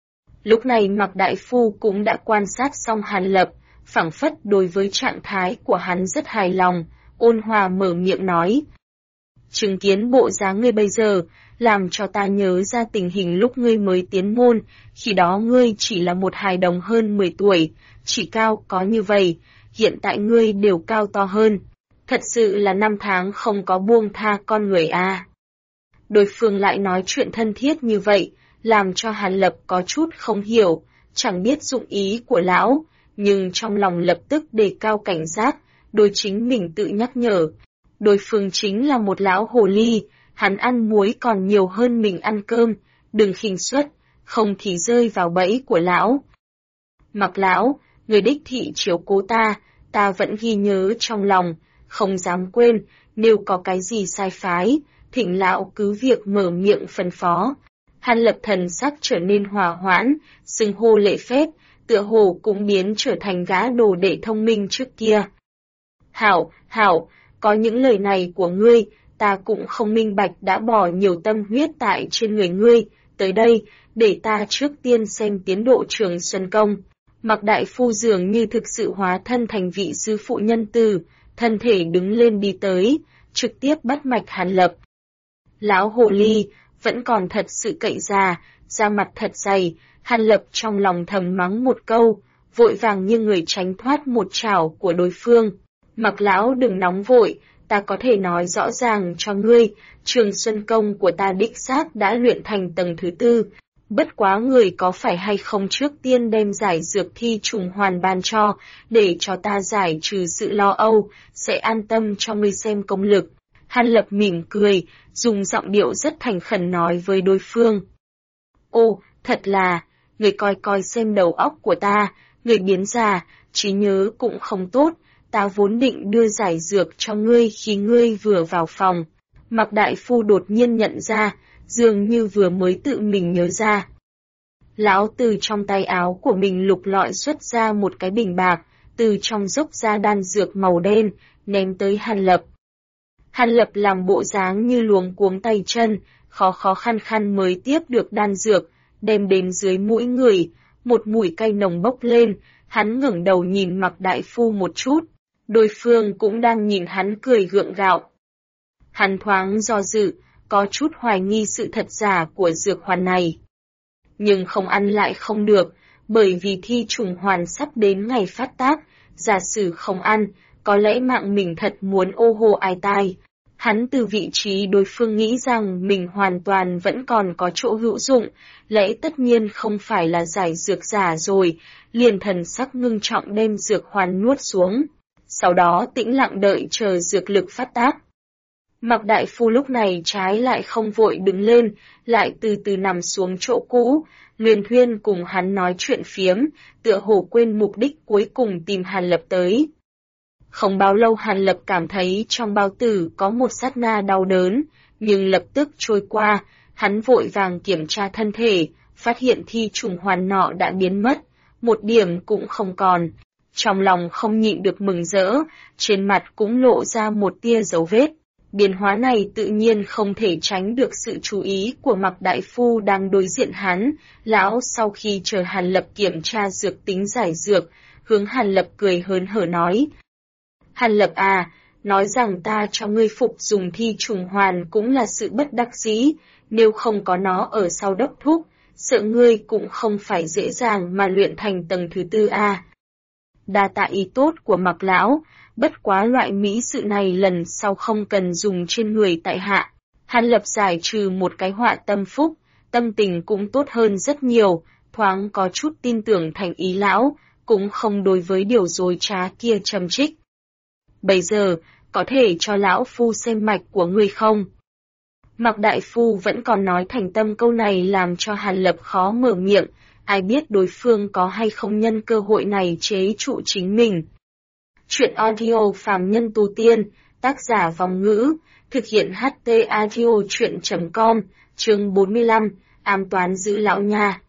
Lúc này Mạc Đại Phu cũng đã quan sát xong Hàn Lập, phảng phất đối với trạng thái của hắn rất hài lòng, ôn hòa mở miệng nói. Chứng kiến bộ dáng ngươi bây giờ, làm cho ta nhớ ra tình hình lúc ngươi mới tiến môn, khi đó ngươi chỉ là một hài đồng hơn 10 tuổi, chỉ cao có như vậy, hiện tại ngươi đều cao to hơn. Thật sự là năm tháng không có buông tha con người à. Đối phương lại nói chuyện thân thiết như vậy, làm cho Hàn Lập có chút không hiểu, chẳng biết dụng ý của lão, nhưng trong lòng lập tức đề cao cảnh giác, đối chính mình tự nhắc nhở. Đối phương chính là một lão hồ ly, hắn ăn muối còn nhiều hơn mình ăn cơm, đừng khinh suất, không thì rơi vào bẫy của lão. Mặc lão, người đích thị chiếu cố ta vẫn ghi nhớ trong lòng, không dám quên, nếu có cái gì sai phái, thỉnh lão cứ việc mở miệng phân phó. Hàn Lập thần sắc trở nên hòa hoãn, xưng hô lễ phép, tựa hồ cũng biến trở thành gã đồ đệ thông minh trước kia. Hảo, có những lời này của ngươi, ta cũng không minh bạch đã bỏ nhiều tâm huyết tại trên người ngươi, tới đây, để ta trước tiên xem tiến độ Trường Xuân Công. Mặc đại phu dường như thực sự hóa thân thành vị sư phụ nhân từ, thân thể đứng lên đi tới, trực tiếp bắt mạch Hàn Lập. Lão hồ ly, vẫn còn thật sự cậy già, da mặt thật dày, Hàn Lập trong lòng thầm mắng một câu, vội vàng như người tránh thoát một chảo của đối phương. Mặc lão đừng nóng vội, ta có thể nói rõ ràng cho ngươi, Trường Xuân Công của ta đích xác đã luyện thành tầng thứ 4. Bất quá người có phải hay không trước tiên đem giải dược thi trùng hoàn ban cho, để cho ta giải trừ sự lo âu, sẽ an tâm cho ngươi xem công lực. Hàn Lập mỉm cười, dùng giọng điệu rất thành khẩn nói với đối phương. Ô, thật là, người coi coi xem đầu óc của ta, người biến già, trí nhớ cũng không tốt, ta vốn định đưa giải dược cho ngươi khi ngươi vừa vào phòng. Mặc đại phu đột nhiên nhận ra, dường như vừa mới tự mình nhớ ra. Lão từ trong tay áo của mình lục lọi xuất ra một cái bình bạc, từ trong dốc ra đan dược màu đen, ném tới Hàn Lập. Hàn Lập làm bộ dáng như luống cuống tay chân, khó khăn mới tiếp được đan dược, đem đến dưới mũi người, một mùi cay nồng bốc lên, hắn ngẩng đầu nhìn Mặc đại phu một chút, đối phương cũng đang nhìn hắn cười gượng gạo. Hắn thoáng do dự, có chút hoài nghi sự thật giả của dược hoàn này. Nhưng không ăn lại không được, bởi vì thi trùng hoàn sắp đến ngày phát tác, giả sử không ăn, có lẽ mạng mình thật muốn ô hô ai tai. Hắn từ vị trí đối phương nghĩ rằng mình hoàn toàn vẫn còn có chỗ hữu dụng, lẽ tất nhiên không phải là giải dược giả rồi, liền thần sắc ngưng trọng đem dược hoàn nuốt xuống. Sau đó tĩnh lặng đợi chờ dược lực phát tác. Mặc đại phu lúc này trái lại không vội đứng lên, lại từ từ nằm xuống chỗ cũ, Luyện Thuyên cùng hắn nói chuyện phiếm, tựa hồ quên mục đích cuối cùng tìm Hàn Lập tới. Không bao lâu Hàn Lập cảm thấy trong bao tử có một sát na đau đớn, nhưng lập tức trôi qua, hắn vội vàng kiểm tra thân thể, phát hiện thi trùng hoàn nọ đã biến mất, một điểm cũng không còn. Trong lòng không nhịn được mừng rỡ, trên mặt cũng lộ ra một tia dấu vết. Biến hóa này tự nhiên không thể tránh được sự chú ý của Mặc đại phu đang đối diện hắn. Lão sau khi chờ Hàn Lập kiểm tra dược tính giải dược, hướng Hàn Lập cười hớn hở nói. Hàn Lập à, nói rằng ta cho ngươi phục dùng thi trùng hoàn cũng là sự bất đắc dĩ, nếu không có nó ở sau đốc thúc, sợ ngươi cũng không phải dễ dàng mà luyện thành tầng thứ 4 a. Đa tạ ý tốt của Mặc lão, bất quá loại mỹ sự này lần sau không cần dùng trên người tại hạ. Hàn Lập giải trừ một cái họa tâm phúc, tâm tình cũng tốt hơn rất nhiều, thoáng có chút tin tưởng thành ý lão, cũng không đối với điều dối trá kia châm trích. Bây giờ, có thể cho lão phu xem mạch của ngươi không? Mặc đại phu vẫn còn nói thành tâm câu này làm cho Hàn Lập khó mở miệng, ai biết đối phương có hay không nhân cơ hội này chế trụ chính mình. Chuyện audio phàm nhân tu tiên, tác giả Vòng Ngữ, thực hiện HT audio chuyện.com, chương 45, ám toán giữ lão nha.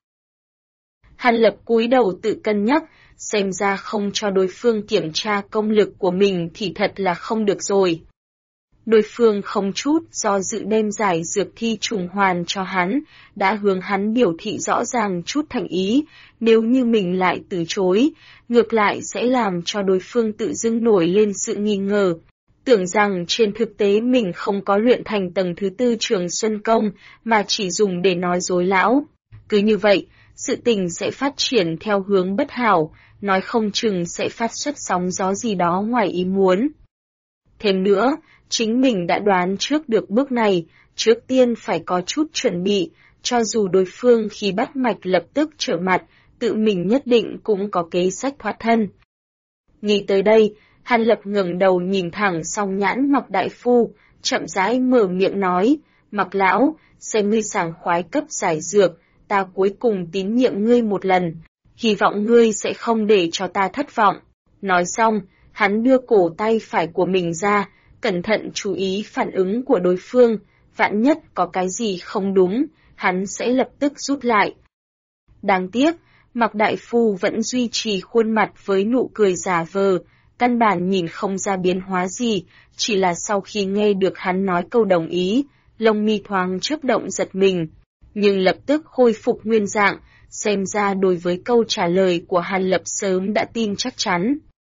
Hàn Lập cúi đầu tự cân nhắc, xem ra không cho đối phương kiểm tra công lực của mình thì thật là không được rồi. Đối phương không chút do dự đem giải dược thi trùng hoàn cho hắn, đã hướng hắn biểu thị rõ ràng chút thành ý, nếu như mình lại từ chối, ngược lại sẽ làm cho đối phương tự dưng nổi lên sự nghi ngờ. tưởng rằng trên thực tế mình không có luyện thành tầng thứ 4 Trường Xuân Công, mà chỉ dùng để nói dối lão. Cứ như vậy, sự tình sẽ phát triển theo hướng bất hảo, nói không chừng sẽ phát xuất sóng gió gì đó ngoài ý muốn. Thêm nữa, chính mình đã đoán trước được bước này, trước tiên phải có chút chuẩn bị, cho dù đối phương khi bắt mạch lập tức trở mặt, tự mình nhất định cũng có kế sách thoát thân. Nghĩ tới đây, Hàn Lập ngẩng đầu nhìn thẳng song nhãn Mạc đại phu, chậm rãi mở miệng nói, Mạc lão, xem ngươi sảng khoái cấp giải dược, ta cuối cùng tín nhiệm ngươi một lần, hy vọng ngươi sẽ không để cho ta thất vọng. Nói xong, hắn đưa cổ tay phải của mình ra, cẩn thận chú ý phản ứng của đối phương, vạn nhất có cái gì không đúng, hắn sẽ lập tức rút lại. Đáng tiếc, Mạc đại phu vẫn duy trì khuôn mặt với nụ cười giả vờ, căn bản nhìn không ra biến hóa gì, chỉ là sau khi nghe được hắn nói câu đồng ý, lông mi thoáng chớp động giật mình, nhưng lập tức khôi phục nguyên dạng, xem ra đối với câu trả lời của Hàn Lập sớm đã tin chắc chắn.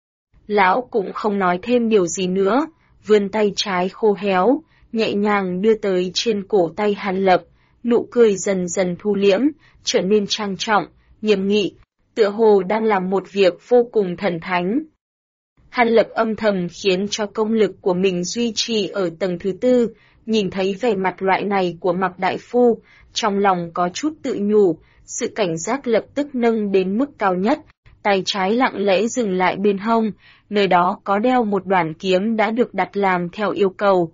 Lão cũng không nói thêm điều gì nữa, vươn tay trái khô héo, nhẹ nhàng đưa tới trên cổ tay Hàn Lập, nụ cười dần dần thu liễm, trở nên trang trọng, nghiêm nghị, tựa hồ đang làm một việc vô cùng thần thánh. Hàn Lập âm thầm khiến cho công lực của mình duy trì ở tầng thứ 4, nhìn thấy vẻ mặt loại này của Mạc đại phu, trong lòng có chút tự nhủ, sự cảnh giác lập tức nâng đến mức cao nhất, tay trái lặng lẽ dừng lại bên hông, nơi đó có đeo một đoạn kiếm đã được đặt làm theo yêu cầu.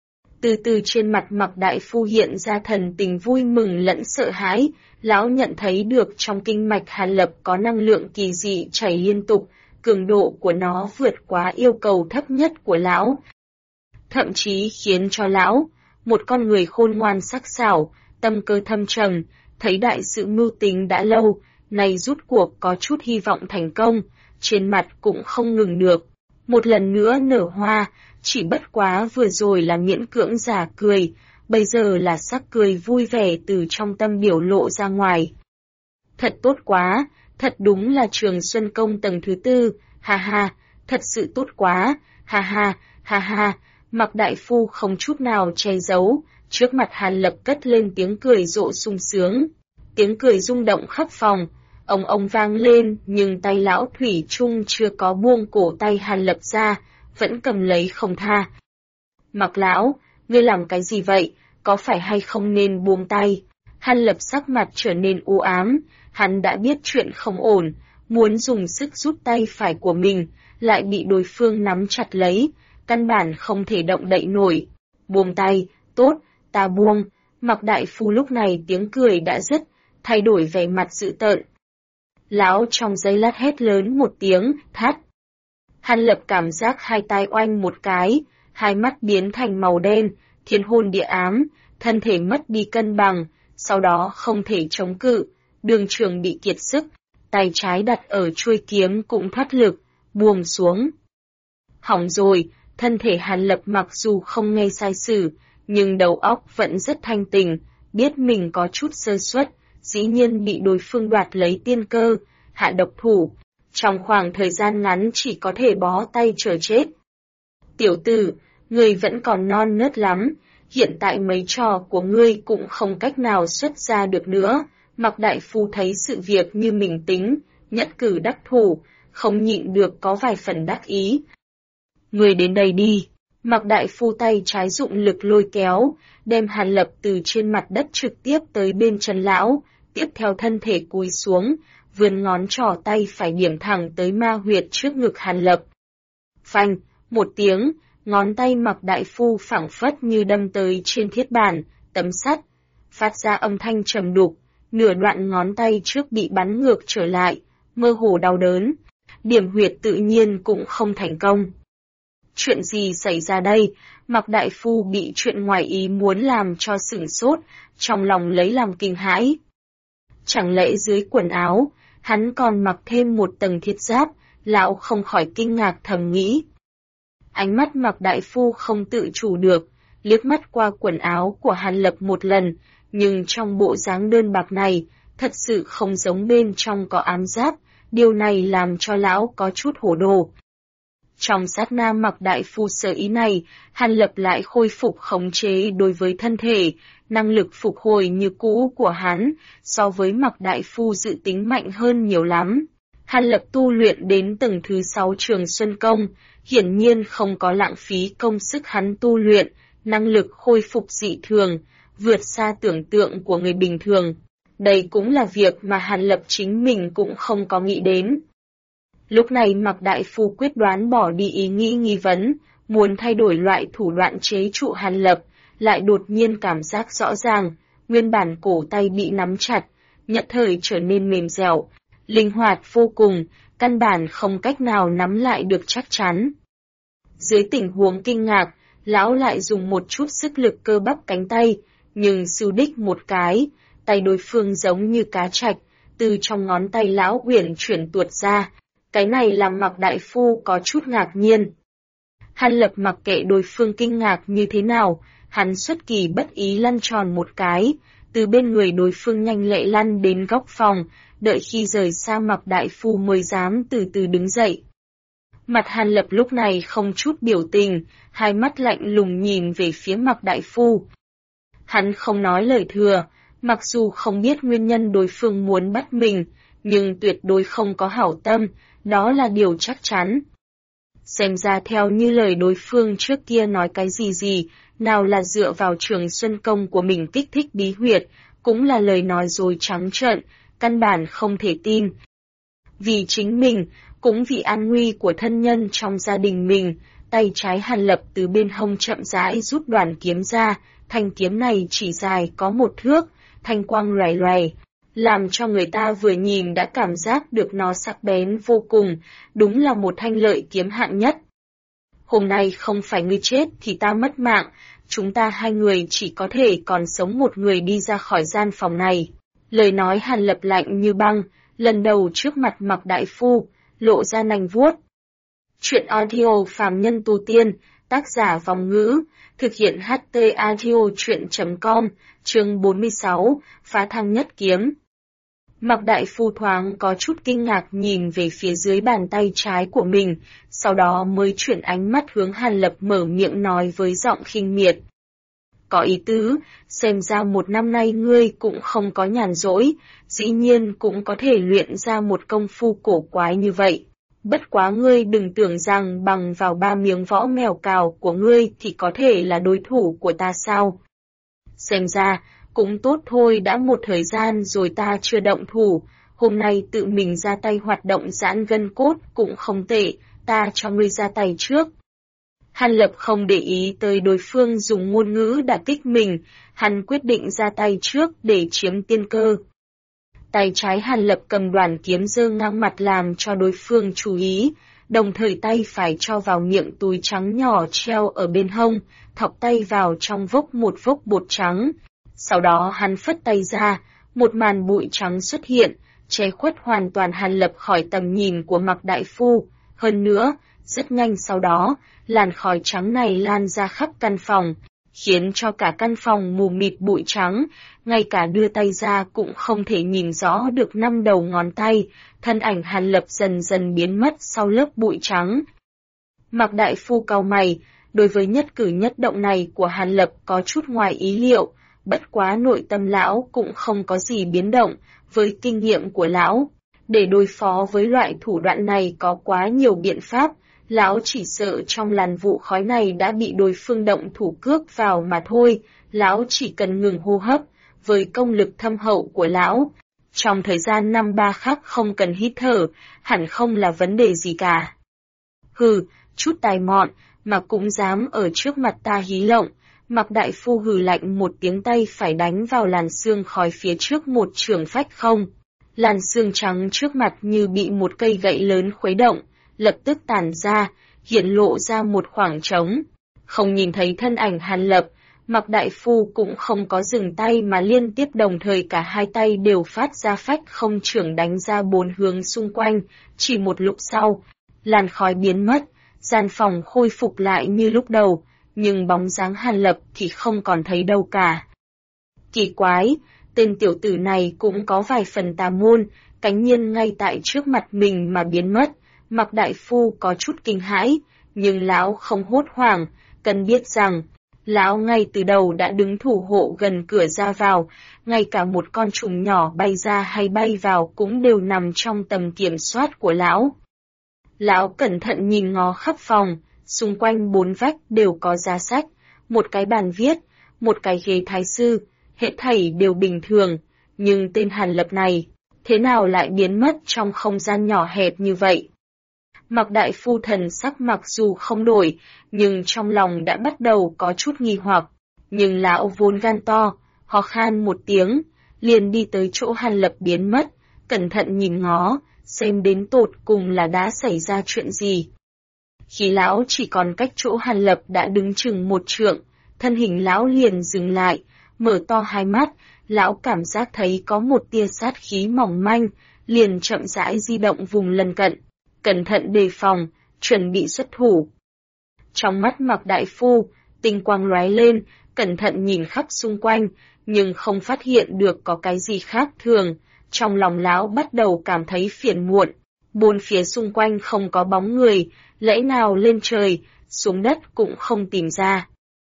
Từ từ trên mặt Mạc đại phu hiện ra thần tình vui mừng lẫn sợ hãi, lão nhận thấy được trong kinh mạch Hàn Lập có năng lượng kỳ dị chảy liên tục, cường độ của nó vượt quá yêu cầu thấp nhất của lão. Thậm chí khiến cho lão, một con người khôn ngoan sắc sảo, tâm cơ thâm trầm, thấy đại sự mưu tính đã lâu, nay rút cuộc có chút hy vọng thành công, trên mặt cũng không ngừng được. Một lần nữa nở hoa, chỉ bất quá vừa rồi là miễn cưỡng giả cười, bây giờ là sắc cười vui vẻ từ trong tâm biểu lộ ra ngoài. Thật tốt quá, thật đúng là Trường Xuân Công tầng thứ 4, ha ha, thật sự tốt quá, ha ha, ha ha, Mạc đại phu không chút nào che giấu, trước mặt Hàn Lập cất lên tiếng cười rộ sung sướng. Tiếng cười rung động khắp phòng, ông vang lên, nhưng tay lão thủy chung chưa có buông cổ tay Hàn Lập ra, vẫn cầm lấy không tha. Mạc lão, ngươi làm cái gì vậy, có phải hay không nên buông tay? Hàn Lập sắc mặt trở nên u ám, hắn đã biết chuyện không ổn, muốn dùng sức rút tay phải của mình, lại bị đối phương nắm chặt lấy, căn bản không thể động đậy nổi. Buông tay, tốt, ta buông. Mạc đại phu lúc này tiếng cười đã dứt, thay đổi vẻ mặt dữ tợn. Lão trong giây lát hét lớn một tiếng, thắt. Hàn Lập cảm giác hai tay oanh một cái, hai mắt biến thành màu đen, thiên hôn địa ám, thân thể mất đi cân bằng, sau đó không thể chống cự, đường trường bị kiệt sức, tay trái đặt ở chuôi kiếm cũng thoát lực, buông xuống. Hỏng rồi, thân thể Hàn Lập mặc dù không nghe sai sử, nhưng đầu óc vẫn rất thanh tỉnh, biết mình có chút sơ suất, dĩ nhiên bị đối phương đoạt lấy tiên cơ, hạ độc thủ, trong khoảng thời gian ngắn chỉ có thể bó tay chờ chết. Tiểu tử, ngươi vẫn còn non nớt lắm, hiện tại mấy trò của ngươi cũng không cách nào xuất ra được nữa. Mạc đại phu thấy sự việc như mình tính, nhất cử đắc thủ, không nhịn được có vài phần đắc ý. Ngươi đến đây đi. Mạc đại phu tay trái dụng lực lôi kéo, đem Hàn Lập từ trên mặt đất trực tiếp tới bên chân lão, tiếp theo thân thể cúi xuống, vươn ngón trỏ tay phải điểm thẳng tới ma huyệt trước ngực Hàn Lập. Phanh, một tiếng, ngón tay Mạc đại phu phảng phất như đâm tới trên thiết bản, tấm sắt, phát ra âm thanh trầm đục, nửa đoạn ngón tay trước bị bắn ngược trở lại, mơ hồ đau đớn, điểm huyệt tự nhiên cũng không thành công. Chuyện gì xảy ra đây? Mạc đại phu bị chuyện ngoài ý muốn làm cho sửng sốt, trong lòng lấy làm kinh hãi. Chẳng lẽ dưới quần áo, hắn còn mặc thêm một tầng thiết giáp, lão không khỏi kinh ngạc thầm nghĩ. Ánh mắt Mạc đại phu không tự chủ được, liếc mắt qua quần áo của Hàn Lập một lần, nhưng trong bộ dáng đơn bạc này, thật sự không giống bên trong có ám giáp, điều này làm cho lão có chút hổ đồ. Trong sát na Mạc Đại Phu sở ý này, Hàn Lập lại khôi phục khống chế đối với thân thể, năng lực phục hồi như cũ của hắn, so với Mạc Đại Phu dự tính mạnh hơn nhiều lắm. Hàn Lập tu luyện đến tầng thứ 6 Trường Xuân Công, hiển nhiên không có lãng phí công sức hắn tu luyện, năng lực khôi phục dị thường, vượt xa tưởng tượng của người bình thường. Đây cũng là việc mà Hàn Lập chính mình cũng không có nghĩ đến. Lúc này Mạc Đại Phu quyết đoán bỏ đi ý nghĩ nghi vấn, muốn thay đổi loại thủ đoạn chế trụ Hàn Lập, lại đột nhiên cảm giác rõ ràng, nguyên bản cổ tay bị nắm chặt, nhất thời trở nên mềm dẻo, linh hoạt vô cùng, căn bản không cách nào nắm lại được chắc chắn. Dưới tình huống kinh ngạc, lão lại dùng một chút sức lực cơ bắp cánh tay, nhưng sưu đích một cái, tay đối phương giống như cá trạch, từ trong ngón tay lão uyển chuyển tuột ra. Cái này làm Mạc Đại Phu có chút ngạc nhiên. Hàn Lập mặc kệ đối phương kinh ngạc như thế nào, hắn xuất kỳ bất ý lăn tròn một cái, từ bên người đối phương nhanh lẹ lăn đến góc phòng, đợi khi rời xa Mạc Đại Phu mới dám từ từ đứng dậy. Mặt Hàn Lập lúc này không chút biểu tình, hai mắt lạnh lùng nhìn về phía Mạc Đại Phu. Hắn không nói lời thừa, mặc dù không biết nguyên nhân đối phương muốn bắt mình, nhưng tuyệt đối không có hảo tâm, đó là điều chắc chắn. Xem ra theo như lời đối phương trước kia nói cái gì, nào là dựa vào Trường Xuân Công của mình kích thích bí huyệt, cũng là lời nói dối trắng trợn, căn bản không thể tin. Vì chính mình, cũng vì an nguy của thân nhân trong gia đình mình, tay trái Hàn Lập từ bên hông chậm rãi rút đoàn kiếm ra, thanh kiếm này chỉ dài có 1 thước, thanh quang loài loài, làm cho người ta vừa nhìn đã cảm giác được nó sắc bén vô cùng, đúng là một thanh lợi kiếm hạng nhất. Hôm nay không phải ngươi chết thì ta mất mạng, chúng ta hai người chỉ có thể còn sống một người đi ra khỏi gian phòng này. Lời nói Hàn Lập lạnh như băng, lần đầu trước mặt Mạc Đại Phu, lộ ra nanh vuốt. Chuyện audio phàm nhân tu tiên, tác giả Vòng Ngữ, thực hiện HT audio chuyện.com, chương 46, phá thăng nhất kiếm. Mạc Đại Phu thoáng có chút kinh ngạc nhìn về phía dưới bàn tay trái của mình, sau đó mới chuyển ánh mắt hướng Hàn Lập mở miệng nói với giọng khinh miệt. Có ý tứ, xem ra 1 năm nay ngươi cũng không có nhàn rỗi, dĩ nhiên cũng có thể luyện ra một công phu cổ quái như vậy. Bất quá ngươi đừng tưởng rằng bằng vào 3 miếng võ mèo cào của ngươi thì có thể là đối thủ của ta sao. Xem ra, cũng tốt thôi, đã một thời gian rồi ta chưa động thủ, hôm nay tự mình ra tay hoạt động giãn gân cốt cũng không tệ, ta cho ngươi ra tay trước. Hàn Lập không để ý tới đối phương dùng ngôn ngữ đả kích mình, hắn quyết định ra tay trước để chiếm tiên cơ. Tay trái Hàn Lập cầm đoàn kiếm giơ ngang mặt làm cho đối phương chú ý, đồng thời tay phải cho vào miệng túi trắng nhỏ treo ở bên hông, thọc tay vào trong một vốc bột trắng. Sau đó hắn phất tay ra, một màn bụi trắng xuất hiện, che khuất hoàn toàn Hàn Lập khỏi tầm nhìn của Mạc Đại Phu. Hơn nữa, rất nhanh sau đó, làn khói trắng này lan ra khắp căn phòng, khiến cho cả căn phòng mù mịt bụi trắng, ngay cả đưa tay ra cũng không thể nhìn rõ được 5 đầu ngón tay, thân ảnh Hàn Lập dần dần biến mất sau lớp bụi trắng. Mạc Đại Phu cau mày, đối với nhất cử nhất động này của Hàn Lập có chút ngoài ý liệu, bất quá nội tâm lão cũng không có gì biến động, với kinh nghiệm của lão. Để đối phó với loại thủ đoạn này có quá nhiều biện pháp, lão chỉ sợ trong làn vụ khói này đã bị đối phương động thủ cước vào mà thôi, lão chỉ cần ngừng hô hấp, với công lực thâm hậu của lão. Trong thời gian 5-3 khắc không cần hít thở, hẳn không là vấn đề gì cả. Hừ, chút tài mọn, mà cũng dám ở trước mặt ta hí lộng. Mạc Đại Phu hừ lạnh một tiếng, tay phải đánh vào làn xương khói phía trước một chưởng phách không. Làn xương trắng trước mặt như bị một cây gậy lớn khuấy động, lập tức tản ra, hiện lộ ra một khoảng trống. Không nhìn thấy thân ảnh Hàn Lập, Mạc Đại Phu cũng không có dừng tay mà liên tiếp đồng thời cả hai tay đều phát ra phách không chưởng đánh ra 4 hướng xung quanh. Chỉ một lúc sau, làn khói biến mất, gian phòng khôi phục lại như lúc đầu, nhưng bóng dáng Hàn Lập thì không còn thấy đâu cả. Kỳ quái, tên tiểu tử này cũng có vài phần tà môn, cánh nhiên ngay tại trước mặt mình mà biến mất. Mạc đại phu có chút kinh hãi, nhưng lão không hốt hoảng, cần biết rằng, lão ngay từ đầu đã đứng thủ hộ gần cửa ra vào, ngay cả một con trùng nhỏ bay ra hay bay vào cũng đều nằm trong tầm kiểm soát của lão. Lão cẩn thận nhìn ngó khắp phòng, xung quanh bốn vách đều có giá sách, một cái bàn viết, một cái ghế thái sư, hết thảy đều bình thường, nhưng tên Hàn Lập này, thế nào lại biến mất trong không gian nhỏ hẹp như vậy? Mạc đại phu thần sắc mặc dù không đổi, nhưng trong lòng đã bắt đầu có chút nghi hoặc. Nhưng lão vốn gan to, ho khan một tiếng, liền đi tới chỗ Hàn Lập biến mất, cẩn thận nhìn ngó, xem đến tột cùng là đã xảy ra chuyện gì. Khi lão chỉ còn cách chỗ Hàn Lập đã đứng chừng một trượng, thân hình lão liền dừng lại, mở to hai mắt, lão cảm giác thấy có một tia sát khí mỏng manh, liền chậm rãi di động vùng lân cận, cẩn thận đề phòng, chuẩn bị xuất thủ. Trong mắt Mạc đại phu, tinh quang lóe lên, cẩn thận nhìn khắp xung quanh, nhưng không phát hiện được có cái gì khác thường. Trong lòng lão bắt đầu cảm thấy phiền muộn, bốn phía xung quanh không có bóng người, lẽ nào lên trời, xuống đất cũng không tìm ra.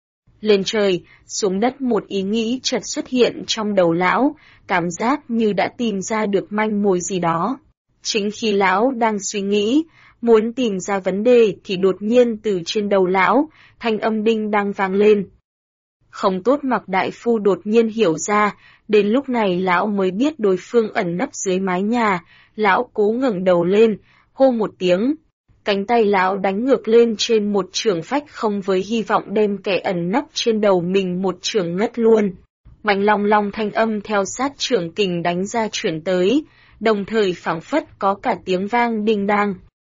Lên trời, xuống đất một ý nghĩ chợt xuất hiện trong đầu lão, cảm giác như đã tìm ra được manh mối gì đó. Chính khi lão đang suy nghĩ, muốn tìm ra vấn đề thì đột nhiên từ trên đầu lão, thanh âm đinh đang vang lên. Không tốt, Mạc đại phu đột nhiên hiểu ra, đến lúc này lão mới biết đối phương ẩn nấp dưới mái nhà, lão cố ngẩng đầu lên, hô một tiếng. Cánh tay lão đánh ngược lên trên một chưởng phách không với hy vọng đem kẻ ẩn nấp trên đầu mình một chưởng ngất luôn. Bành long long thanh âm theo sát chưởng kình đánh ra chuyển tới, đồng thời phảng phất có cả tiếng vang đinh đang.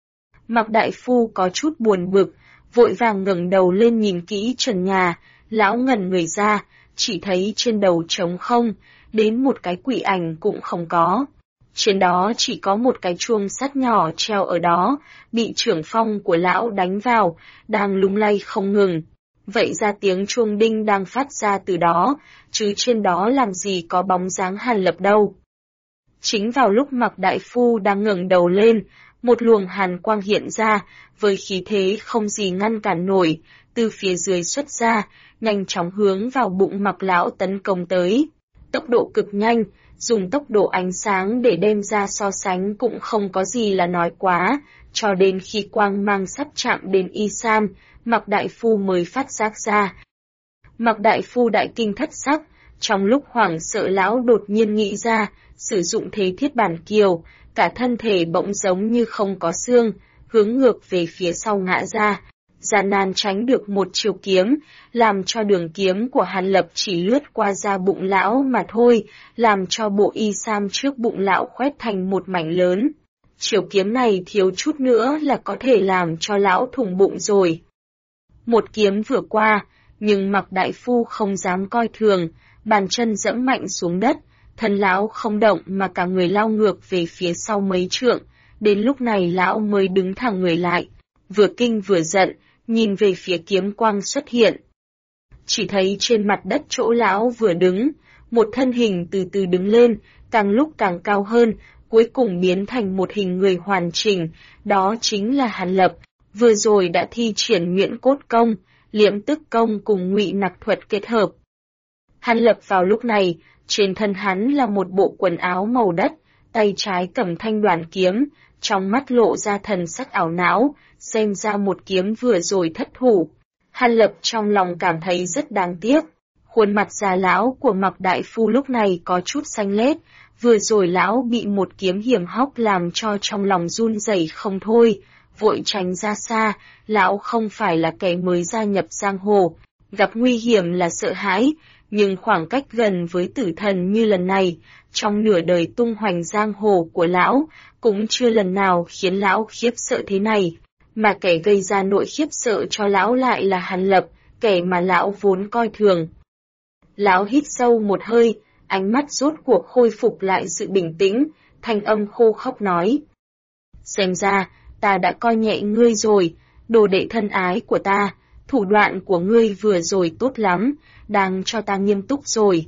Mạc đại phu có chút buồn bực, vội vàng ngẩng đầu lên nhìn kỹ trần nhà, lão ngẩn người ra, chỉ thấy trên đầu trống không, đến một cái quỷ ảnh cũng không có. Trên đó chỉ có một cái chuông sắt nhỏ treo ở đó, bị chưởng phong của lão đánh vào, đang lung lay không ngừng. Vậy ra tiếng chuông đinh đang phát ra từ đó, chứ trên đó làm gì có bóng dáng Hàn Lập đâu. Chính vào lúc Mạc đại phu đang ngẩng đầu lên, một luồng hàn quang hiện ra, với khí thế không gì ngăn cản nổi, từ phía dưới xuất ra, nhanh chóng hướng vào bụng Mạc lão tấn công tới. Tốc độ cực nhanh, dùng tốc độ ánh sáng để đem ra so sánh cũng không có gì là nói quá, cho đến khi quang mang sắp chạm đến y sam, Mạc đại phu mới phát giác ra. Mạc đại phu đại kinh thất sắc, trong lúc hoảng sợ lão đột nhiên nghĩ ra, sử dụng thế thiết bản kiều, cả thân thể bỗng giống như không có xương, hướng ngược về phía sau ngã ra, gian nan tránh được một chiều kiếm, làm cho đường kiếm của Hàn Lập chỉ lướt qua da bụng lão mà thôi, làm cho bộ y sam trước bụng lão khoét thành một mảnh lớn. Chiều kiếm này thiếu chút nữa là có thể làm cho lão thủng bụng rồi. Một kiếm vừa qua, nhưng Mạc đại phu không dám coi thường, bàn chân dẫm mạnh xuống đất, thân lão không động mà cả người lao ngược về phía sau mấy trượng, đến lúc này lão mới đứng thẳng người lại, vừa kinh vừa giận, nhìn về phía kiếm quang xuất hiện. Chỉ thấy trên mặt đất chỗ lão vừa đứng, một thân hình từ từ đứng lên, càng lúc càng cao hơn, cuối cùng biến thành một hình người hoàn chỉnh, đó chính là Hàn Lập, vừa rồi đã thi triển Nguyễn Cốt Công, Liễm Tức Công cùng Ngụy Nặc Thuật kết hợp. Hàn Lập vào lúc này, trên thân hắn là một bộ quần áo màu đất, tay trái cầm thanh đoàn kiếm, trong mắt lộ ra thần sắc ảo não, xem ra một kiếm vừa rồi thất thủ. Hàn Lập trong lòng cảm thấy rất đáng tiếc. Khuôn mặt già lão của Mạc đại phu lúc này có chút xanh lét, vừa rồi lão bị một kiếm hiểm hóc làm cho trong lòng run rẩy không thôi, vội tránh ra xa, lão không phải là kẻ mới gia nhập giang hồ, gặp nguy hiểm là sợ hãi, nhưng khoảng cách gần với tử thần như lần này, trong nửa đời tung hoành giang hồ của lão, cũng chưa lần nào khiến lão khiếp sợ thế này, mà kẻ gây ra nỗi khiếp sợ cho lão lại là Hàn Lập, kẻ mà lão vốn coi thường. Lão hít sâu một hơi, ánh mắt rốt cuộc khôi phục lại sự bình tĩnh, thanh âm khô khốc nói. Xem ra, ta đã coi nhẹ ngươi rồi, đồ đệ thân ái của ta, thủ đoạn của ngươi vừa rồi tốt lắm, đang cho ta nghiêm túc rồi.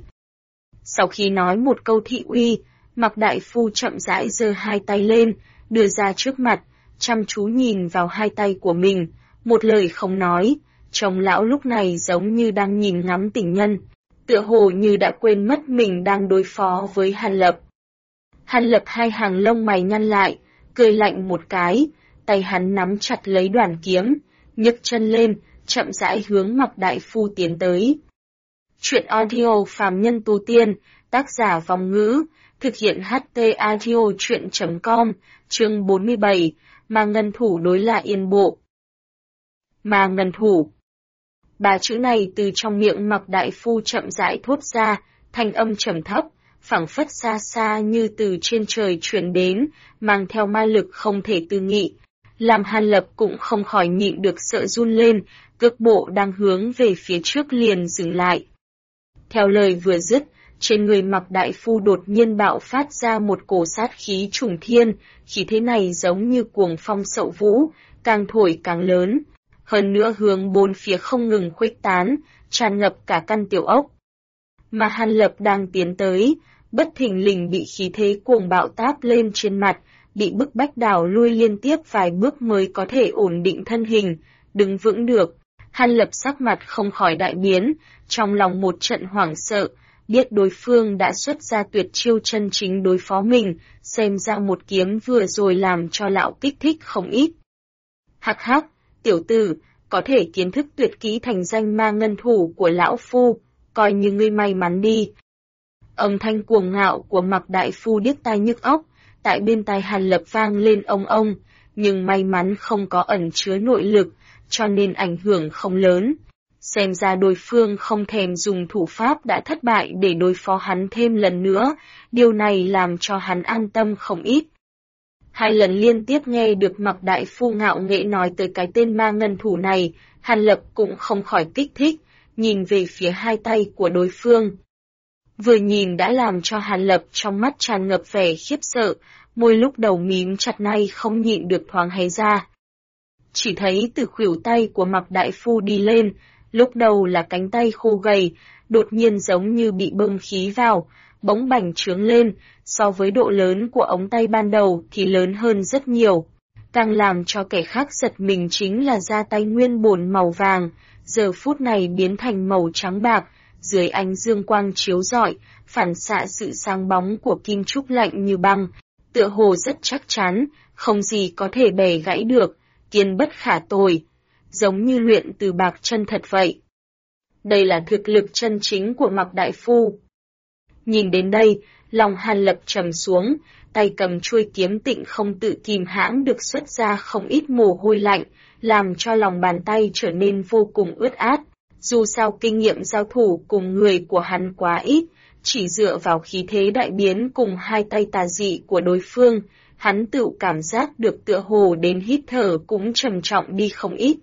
Sau khi nói một câu thị uy, Mạc đại phu chậm rãi giơ hai tay lên, đưa ra trước mặt, chăm chú nhìn vào hai tay của mình, một lời không nói. Trông lão lúc này giống như đang nhìn ngắm tình nhân, tựa hồ như đã quên mất mình đang đối phó với Hàn Lập. Hàn Lập hai hàng lông mày nhăn lại, cười lạnh một cái, tay hắn nắm chặt lấy đoàn kiếm, nhấc chân lên, chậm rãi hướng Mạc Đại Phu tiến tới. Chuyện audio phàm nhân tu tiên, tác giả Vong Ngữ, thực hiện HT audio chuyện.com, chương 47, mà ngân thủ đối lại yên bộ. Mà ngân thủ. Ba chữ này từ trong miệng Mạc Đại Phu chậm rãi thốt ra, thanh âm trầm thấp, phảng phất xa xa như từ trên trời truyền đến, mang theo ma lực không thể tư nghị. Làm Hàn Lập cũng không khỏi nhịn được sợ run lên, cước bộ đang hướng về phía trước liền dừng lại. Theo lời vừa dứt, trên người Mạc Đại Phu đột nhiên bạo phát ra một cổ sát khí trùng thiên, khí thế này giống như cuồng phong sậu vũ, càng thổi càng lớn, hơn nữa hướng bốn phía không ngừng khuếch tán, tràn ngập cả căn tiểu ốc. Mà Hàn Lập đang tiến tới, bất thình lình bị khí thế cuồng bạo táp lên trên mặt, bị bức bách đảo lui liên tiếp vài bước mới có thể ổn định thân hình, đứng vững được. Hàn Lập sắc mặt không khỏi đại biến, trong lòng một trận hoảng sợ, biết đối phương đã xuất ra tuyệt chiêu chân chính đối phó mình, xem ra một kiếm vừa rồi làm cho lão kích thích không ít. Hắc hắc, tiểu tử, có thể kiến thức tuyệt kỹ thành danh ma ngân thủ của lão phu, coi như ngươi may mắn đi. Âm thanh cuồng ngạo của Mạc Đại Phu điếc tai nhức óc, tại bên tai Hàn Lập vang lên ông, nhưng may mắn không có ẩn chứa nội lực, cho nên ảnh hưởng không lớn. Xem ra đối phương không thèm dùng thủ pháp đã thất bại để đối phó hắn thêm lần nữa, điều này làm cho hắn an tâm không ít. Hai lần liên tiếp nghe được Mạc Đại Phu ngạo nghễ nói tới cái tên ma ngân thủ này, Hàn Lập cũng không khỏi kích thích, nhìn về phía hai tay của đối phương. Vừa nhìn đã làm cho Hàn Lập trong mắt tràn ngập vẻ khiếp sợ, môi lúc đầu mím chặt nay không nhịn được thoáng hé ra. Chỉ thấy từ khuỷu tay của Mạc Đại Phu đi lên, lúc đầu là cánh tay khô gầy, đột nhiên giống như bị bơm khí vào, bỗng bành trướng lên, so với độ lớn của ống tay ban đầu thì lớn hơn rất nhiều. Càng làm cho kẻ khác giật mình chính là da tay nguyên bổn màu vàng, giờ phút này biến thành màu trắng bạc, dưới ánh dương quang chiếu rọi, phản xạ sự sáng bóng của kim trúc lạnh như băng, tựa hồ rất chắc chắn, không gì có thể bẻ gãy được, kiên bất khả tồi, giống như luyện từ bạc chân thật vậy. Đây là thực lực chân chính của Mạc Đại Phu. Nhìn đến đây, lòng Hàn Lập trầm xuống, tay cầm chuôi kiếm tịnh không tự kìm hãm được xuất ra không ít mồ hôi lạnh, làm cho lòng bàn tay trở nên vô cùng ướt át. Dù sao kinh nghiệm giao thủ cùng người của hắn quá ít, chỉ dựa vào khí thế đại biến cùng hai tay tà dị của đối phương, hắn tự cảm giác được tựa hồ đến hít thở cũng trầm trọng đi không ít.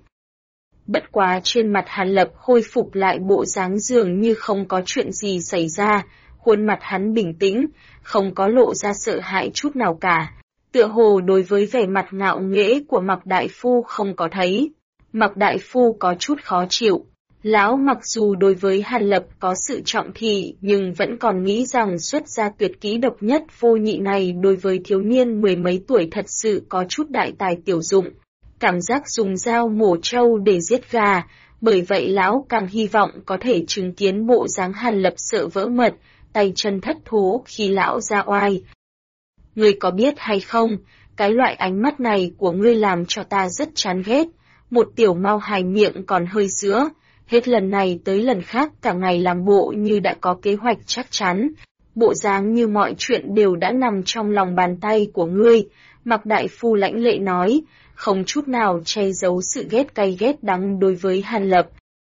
Bất quá trên mặt Hàn Lập khôi phục lại bộ dáng dường như không có chuyện gì xảy ra, khuôn mặt hắn bình tĩnh, không có lộ ra sợ hãi chút nào cả. Tựa hồ đối với vẻ mặt ngạo nghễ của Mạc Đại Phu không có thấy. Mạc Đại Phu có chút khó chịu. Lão mặc dù đối với Hàn Lập có sự trọng thị nhưng vẫn còn nghĩ rằng xuất ra tuyệt kỹ độc nhất vô nhị này đối với thiếu niên mười mấy tuổi thật sự có chút đại tài tiểu dụng. Cảm giác dùng dao mổ trâu để giết gà, bởi vậy lão càng hy vọng có thể chứng kiến bộ dáng Hàn Lập sợ vỡ mật, tay chân thất thố khi lão ra oai. Ngươi có biết hay không, cái loại ánh mắt này của ngươi làm cho ta rất chán ghét, một tiểu mau hài miệng còn hơi sữa. Hết lần này tới lần khác cả ngày làm bộ như đã có kế hoạch chắc chắn, bộ dáng như mọi chuyện đều đã nằm trong lòng bàn tay của ngươi, Mạc Đại Phu lãnh lệ nói, không chút nào che giấu sự ghét cay ghét đắng đối với Hàn Lập.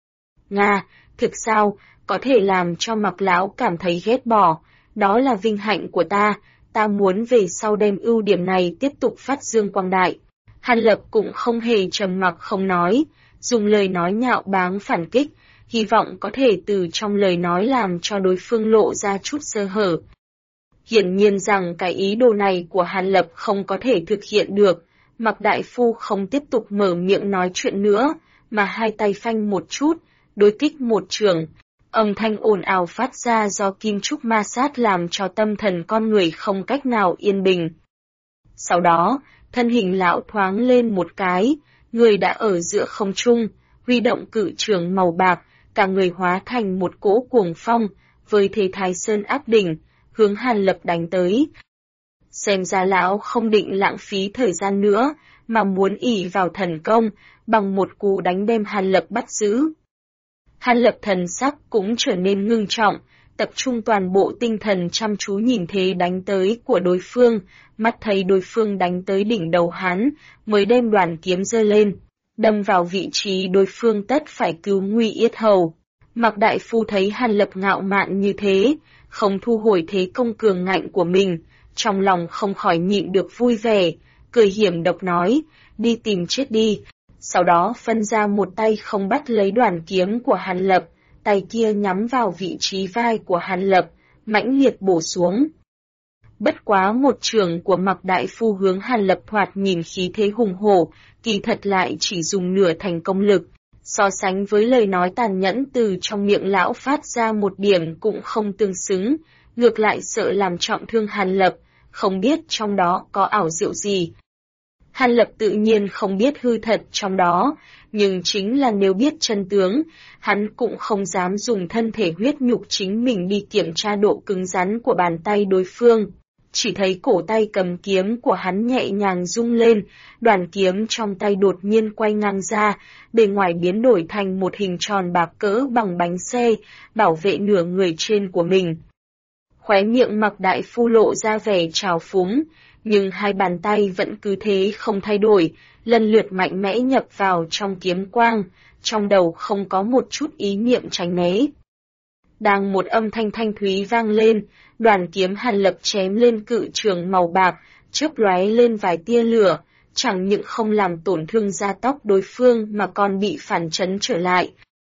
Nga, thực sao, có thể làm cho Mạc Lão cảm thấy ghét bỏ, đó là vinh hạnh của ta muốn về sau đem ưu điểm này tiếp tục phát dương quang đại. Hàn Lập cũng không hề trầm mặc không nói, dùng lời nói nhạo báng phản kích, hy vọng có thể từ trong lời nói làm cho đối phương lộ ra chút sơ hở. Hiển nhiên rằng cái ý đồ này của Hàn Lập không có thể thực hiện được, Mạc Đại Phu không tiếp tục mở miệng nói chuyện nữa, mà hai tay phanh một chút, đối kích một trường. Âm thanh ồn ào phát ra do kim trúc ma sát làm cho tâm thần con người không cách nào yên bình. Sau đó, thân hình lão thoáng lên một cái, người đã ở giữa không trung, huy động cự trường màu bạc, cả người hóa thành một cỗ cuồng phong, với thế Thái Sơn áp đỉnh, hướng Hàn Lập đánh tới. Xem ra lão không định lãng phí thời gian nữa, mà muốn ỷ vào thần công, bằng một cú đánh đem Hàn Lập bắt giữ. Hàn Lập thần sắc cũng trở nên ngưng trọng, tập trung toàn bộ tinh thần chăm chú nhìn thế đánh tới của đối phương, mắt thấy đối phương đánh tới đỉnh đầu hắn, mới đem đoàn kiếm giơ lên, đâm vào vị trí đối phương tất phải cứu nguy yết hầu. Mạc đại phu thấy Hàn Lập ngạo mạn như thế, không thu hồi thế công cường ngạnh của mình, trong lòng không khỏi nhịn được vui vẻ, cười hiểm độc nói, đi tìm chết đi. Sau đó phân ra một tay không bắt lấy đoàn kiếm của Hàn Lập, tay kia nhắm vào vị trí vai của Hàn Lập, mãnh liệt bổ xuống. Bất quá một trường của Mạc đại phu hướng Hàn Lập thoạt nhìn khí thế hùng hổ, kỳ thật lại chỉ dùng nửa thành công lực. So sánh với lời nói tàn nhẫn từ trong miệng lão phát ra một điểm cũng không tương xứng, ngược lại sợ làm trọng thương Hàn Lập, không biết trong đó có ảo diệu gì. Hàn Lập tự nhiên không biết hư thật trong đó, nhưng chính là nếu biết chân tướng, hắn cũng không dám dùng thân thể huyết nhục chính mình đi kiểm tra độ cứng rắn của bàn tay đối phương. Chỉ thấy cổ tay cầm kiếm của hắn nhẹ nhàng rung lên, đoàn kiếm trong tay đột nhiên quay ngang ra, bề ngoài biến đổi thành một hình tròn bạc cỡ bằng bánh xe, bảo vệ nửa người trên của mình. Khóe miệng Mạc đại phu lộ ra vẻ trào phúng, nhưng hai bàn tay vẫn cứ thế không thay đổi, lần lượt mạnh mẽ nhập vào trong kiếm quang, trong đầu không có một chút ý niệm tránh né. Đang một âm thanh thanh thúy vang lên, đoàn kiếm Hàn Lập chém lên cự trường màu bạc, chớp lóe lên vài tia lửa, chẳng những không làm tổn thương da tóc đối phương mà còn bị phản chấn trở lại.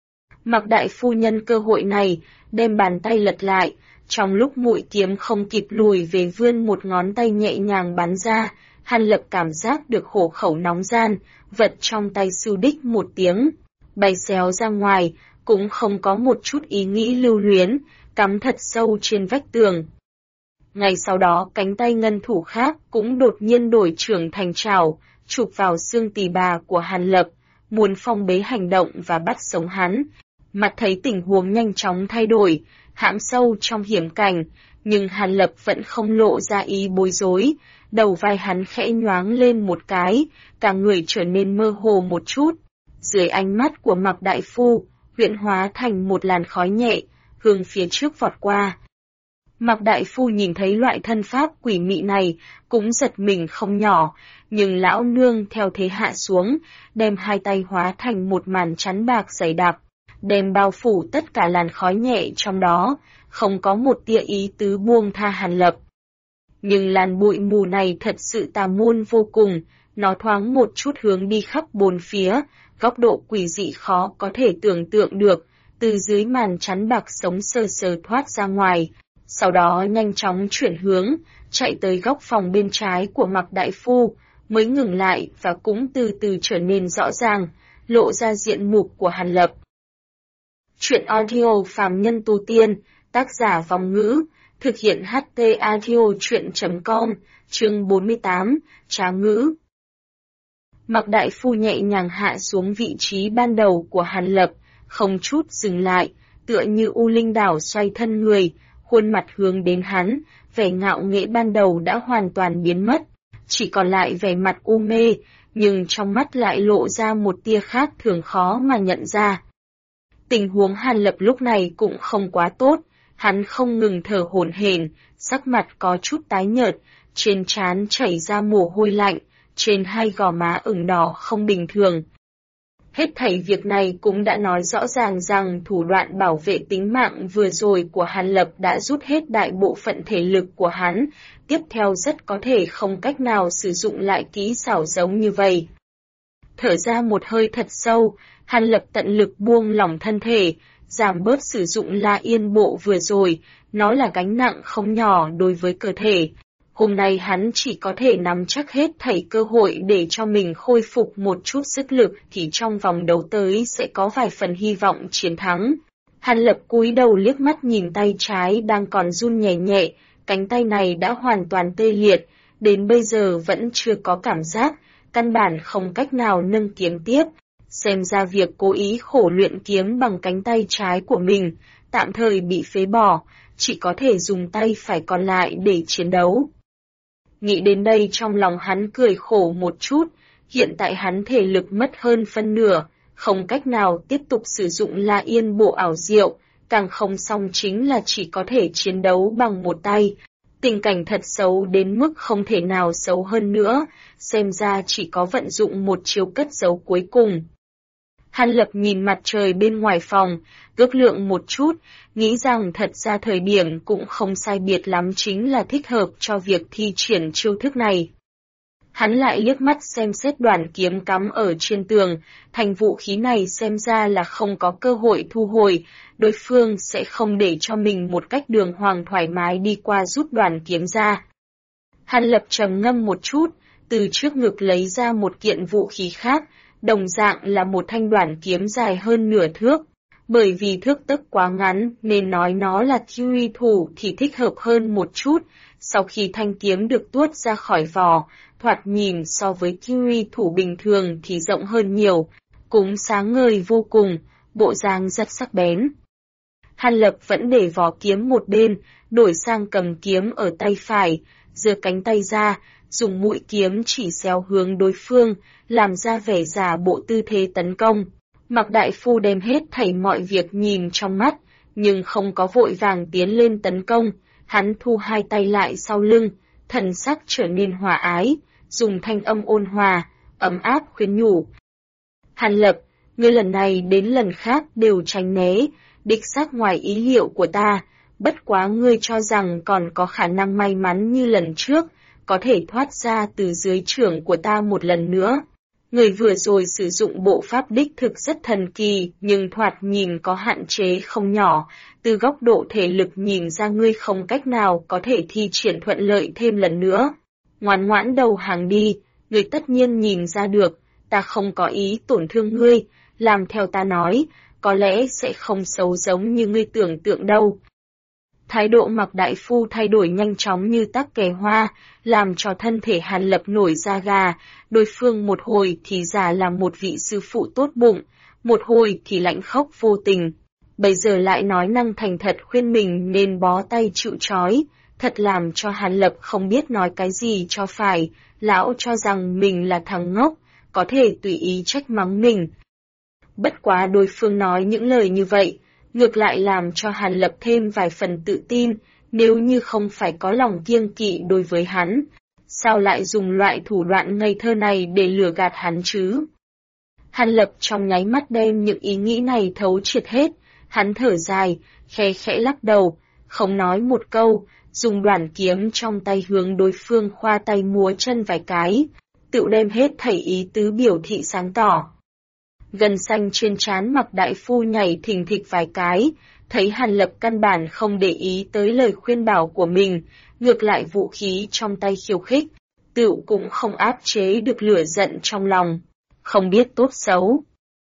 Mạc đại phu nhân cơ hội này, đem bàn tay lật lại, trong lúc mũi kiếm không kịp lùi về vươn một ngón tay nhẹ nhàng bắn ra, Hàn Lập cảm giác được hổ khẩu nóng gian, vật trong tay sưu đích một tiếng, bay xéo ra ngoài, cũng không có một chút ý nghĩ lưu luyến, cắm thật sâu trên vách tường. Ngay sau đó cánh tay ngân thủ khác cũng đột nhiên đổi trưởng thành trảo, chụp vào xương tỳ bà của Hàn Lập, muốn phong bế hành động và bắt sống hắn. Mặt thấy tình huống nhanh chóng thay đổi, hãm sâu trong hiểm cảnh, nhưng Hàn Lập vẫn không lộ ra ý bối rối, đầu vai hắn khẽ nhoáng lên một cái, cả người trở nên mơ hồ một chút. Dưới ánh mắt của Mạc đại phu, huyễn hóa thành một làn khói nhẹ, hướng phía trước vọt qua. Mạc đại phu nhìn thấy loại thân pháp quỷ mị này, cũng giật mình không nhỏ, nhưng lão nương theo thế hạ xuống, đem hai tay hóa thành một màn chắn bạc dày đặc, đem bao phủ tất cả làn khói nhẹ trong đó, không có một tia ý tứ buông tha Hàn Lập. Nhưng làn bụi mù này thật sự tà môn vô cùng, nó thoáng một chút hướng đi khắp bốn phía, góc độ quỷ dị khó có thể tưởng tượng được, từ dưới màn chắn bạc sống sờ sờ thoát ra ngoài, sau đó nhanh chóng chuyển hướng, chạy tới góc phòng bên trái của Mạc đại phu, mới ngừng lại và cũng từ từ trở nên rõ ràng, lộ ra diện mục của Hàn Lập. Chuyện audio phàm nhân tu tiên, tác giả Vong Ngữ, thực hiện HT audio chuyện.com, chương 48, Trá ngữ. Mạc đại phu nhẹ nhàng hạ xuống vị trí ban đầu của Hàn Lập, không chút dừng lại, tựa như u linh đảo xoay thân người, khuôn mặt hướng đến hắn, vẻ ngạo nghễ ban đầu đã hoàn toàn biến mất, chỉ còn lại vẻ mặt u mê, nhưng trong mắt lại lộ ra một tia khác thường khó mà nhận ra. Tình huống Hàn Lập lúc này cũng không quá tốt, hắn không ngừng thở hổn hển, sắc mặt có chút tái nhợt, trên trán chảy ra mồ hôi lạnh, trên hai gò má ửng đỏ không bình thường. Hết thảy việc này cũng đã nói rõ ràng rằng thủ đoạn bảo vệ tính mạng vừa rồi của Hàn Lập đã rút hết đại bộ phận thể lực của hắn, tiếp theo rất có thể không cách nào sử dụng lại kỹ xảo giống như vậy. Thở ra một hơi thật sâu, Hàn Lập tận lực buông lỏng thân thể, giảm bớt sử dụng La Yên Bộ vừa rồi, nó là gánh nặng không nhỏ đối với cơ thể. Hôm nay hắn chỉ có thể nắm chắc hết thảy cơ hội để cho mình khôi phục một chút sức lực thì trong vòng đấu tới sẽ có vài phần hy vọng chiến thắng. Hàn Lập cúi đầu liếc mắt nhìn tay trái đang còn run nhẹ nhẹ, cánh tay này đã hoàn toàn tê liệt, đến bây giờ vẫn chưa có cảm giác, căn bản không cách nào nâng kiếm tiếp. Xem ra việc cố ý khổ luyện kiếm bằng cánh tay trái của mình, tạm thời bị phế bỏ, chỉ có thể dùng tay phải còn lại để chiến đấu. Nghĩ đến đây trong lòng hắn cười khổ một chút, hiện tại hắn thể lực mất hơn phân nửa, không cách nào tiếp tục sử dụng La Yên bộ ảo diệu, càng không xong chính là chỉ có thể chiến đấu bằng một tay. Tình cảnh thật xấu đến mức không thể nào xấu hơn nữa, xem ra chỉ có vận dụng một chiêu cất giấu cuối cùng. Hàn Lập nhìn mặt trời bên ngoài phòng, ước lượng một chút, nghĩ rằng thật ra thời điểm cũng không sai biệt lắm chính là thích hợp cho việc thi triển chiêu thức này. Hắn lại liếc mắt xem xét đoàn kiếm cắm ở trên tường, thành vũ khí này xem ra là không có cơ hội thu hồi, đối phương sẽ không để cho mình một cách đường hoàng thoải mái đi qua rút đoàn kiếm ra. Hàn Lập trầm ngâm một chút, từ trước ngực lấy ra một kiện vũ khí khác, đồng dạng là một thanh đoàn kiếm dài hơn nửa thước. Bởi vì thước tấc quá ngắn nên nói nó là kiwi thủ thì thích hợp hơn một chút, sau khi thanh kiếm được tuốt ra khỏi vỏ, thoạt nhìn so với kiwi thủ bình thường thì rộng hơn nhiều, cũng sáng ngời vô cùng, bộ dáng rất sắc bén. Hàn Lập vẫn để vỏ kiếm một bên, đổi sang cầm kiếm ở tay phải, giơ cánh tay ra, dùng mũi kiếm chỉ xéo hướng đối phương, làm ra vẻ giả bộ tư thế tấn công. Mạc Đại Phu đem hết thảy mọi việc nhìn trong mắt, nhưng không có vội vàng tiến lên tấn công, hắn thu hai tay lại sau lưng, thần sắc trở nên hòa ái, dùng thanh âm ôn hòa, ấm áp khuyên nhủ. Hàn Lập, ngươi lần này đến lần khác đều tránh né, đích xác ngoài ý liệu của ta, bất quá ngươi cho rằng còn có khả năng may mắn như lần trước, có thể thoát ra từ dưới chưởng của ta một lần nữa. Người vừa rồi sử dụng bộ pháp đích thực rất thần kỳ, nhưng thoạt nhìn có hạn chế không nhỏ, từ góc độ thể lực nhìn ra ngươi không cách nào có thể thi triển thuận lợi thêm lần nữa. Ngoan ngoãn đầu hàng đi, ngươi tất nhiên nhìn ra được, ta không có ý tổn thương ngươi, làm theo ta nói, có lẽ sẽ không xấu giống như ngươi tưởng tượng đâu. Thái độ Mạc Đại Phu thay đổi nhanh chóng như tắc kè hoa, làm cho thân thể Hàn Lập nổi da gà, đối phương một hồi thì giả là một vị sư phụ tốt bụng, một hồi thì lạnh khốc vô tình. Bây giờ lại nói năng thành thật khuyên mình nên bó tay chịu trói, thật làm cho Hàn Lập không biết nói cái gì cho phải, lão cho rằng mình là thằng ngốc, có thể tùy ý trách mắng mình. Bất quá đối phương nói những lời như vậy, ngược lại làm cho Hàn Lập thêm vài phần tự tin, nếu như không phải có lòng kiêng kỵ đối với hắn, sao lại dùng loại thủ đoạn ngây thơ này để lừa gạt hắn chứ? Hàn Lập trong nháy mắt đem những ý nghĩ này thấu triệt hết, hắn thở dài, khẽ khẽ lắc đầu, không nói một câu, dùng đoàn kiếm trong tay hướng đối phương khoa tay múa chân vài cái, tự đem hết thảy ý tứ biểu thị sáng tỏ. Gân xanh trên trán Mạc Đại Phu nhảy thình thịch vài cái, thấy Hàn Lập căn bản không để ý tới lời khuyên bảo của mình, ngược lại vũ khí trong tay khiêu khích, tựu cũng không áp chế được lửa giận trong lòng, không biết tốt xấu.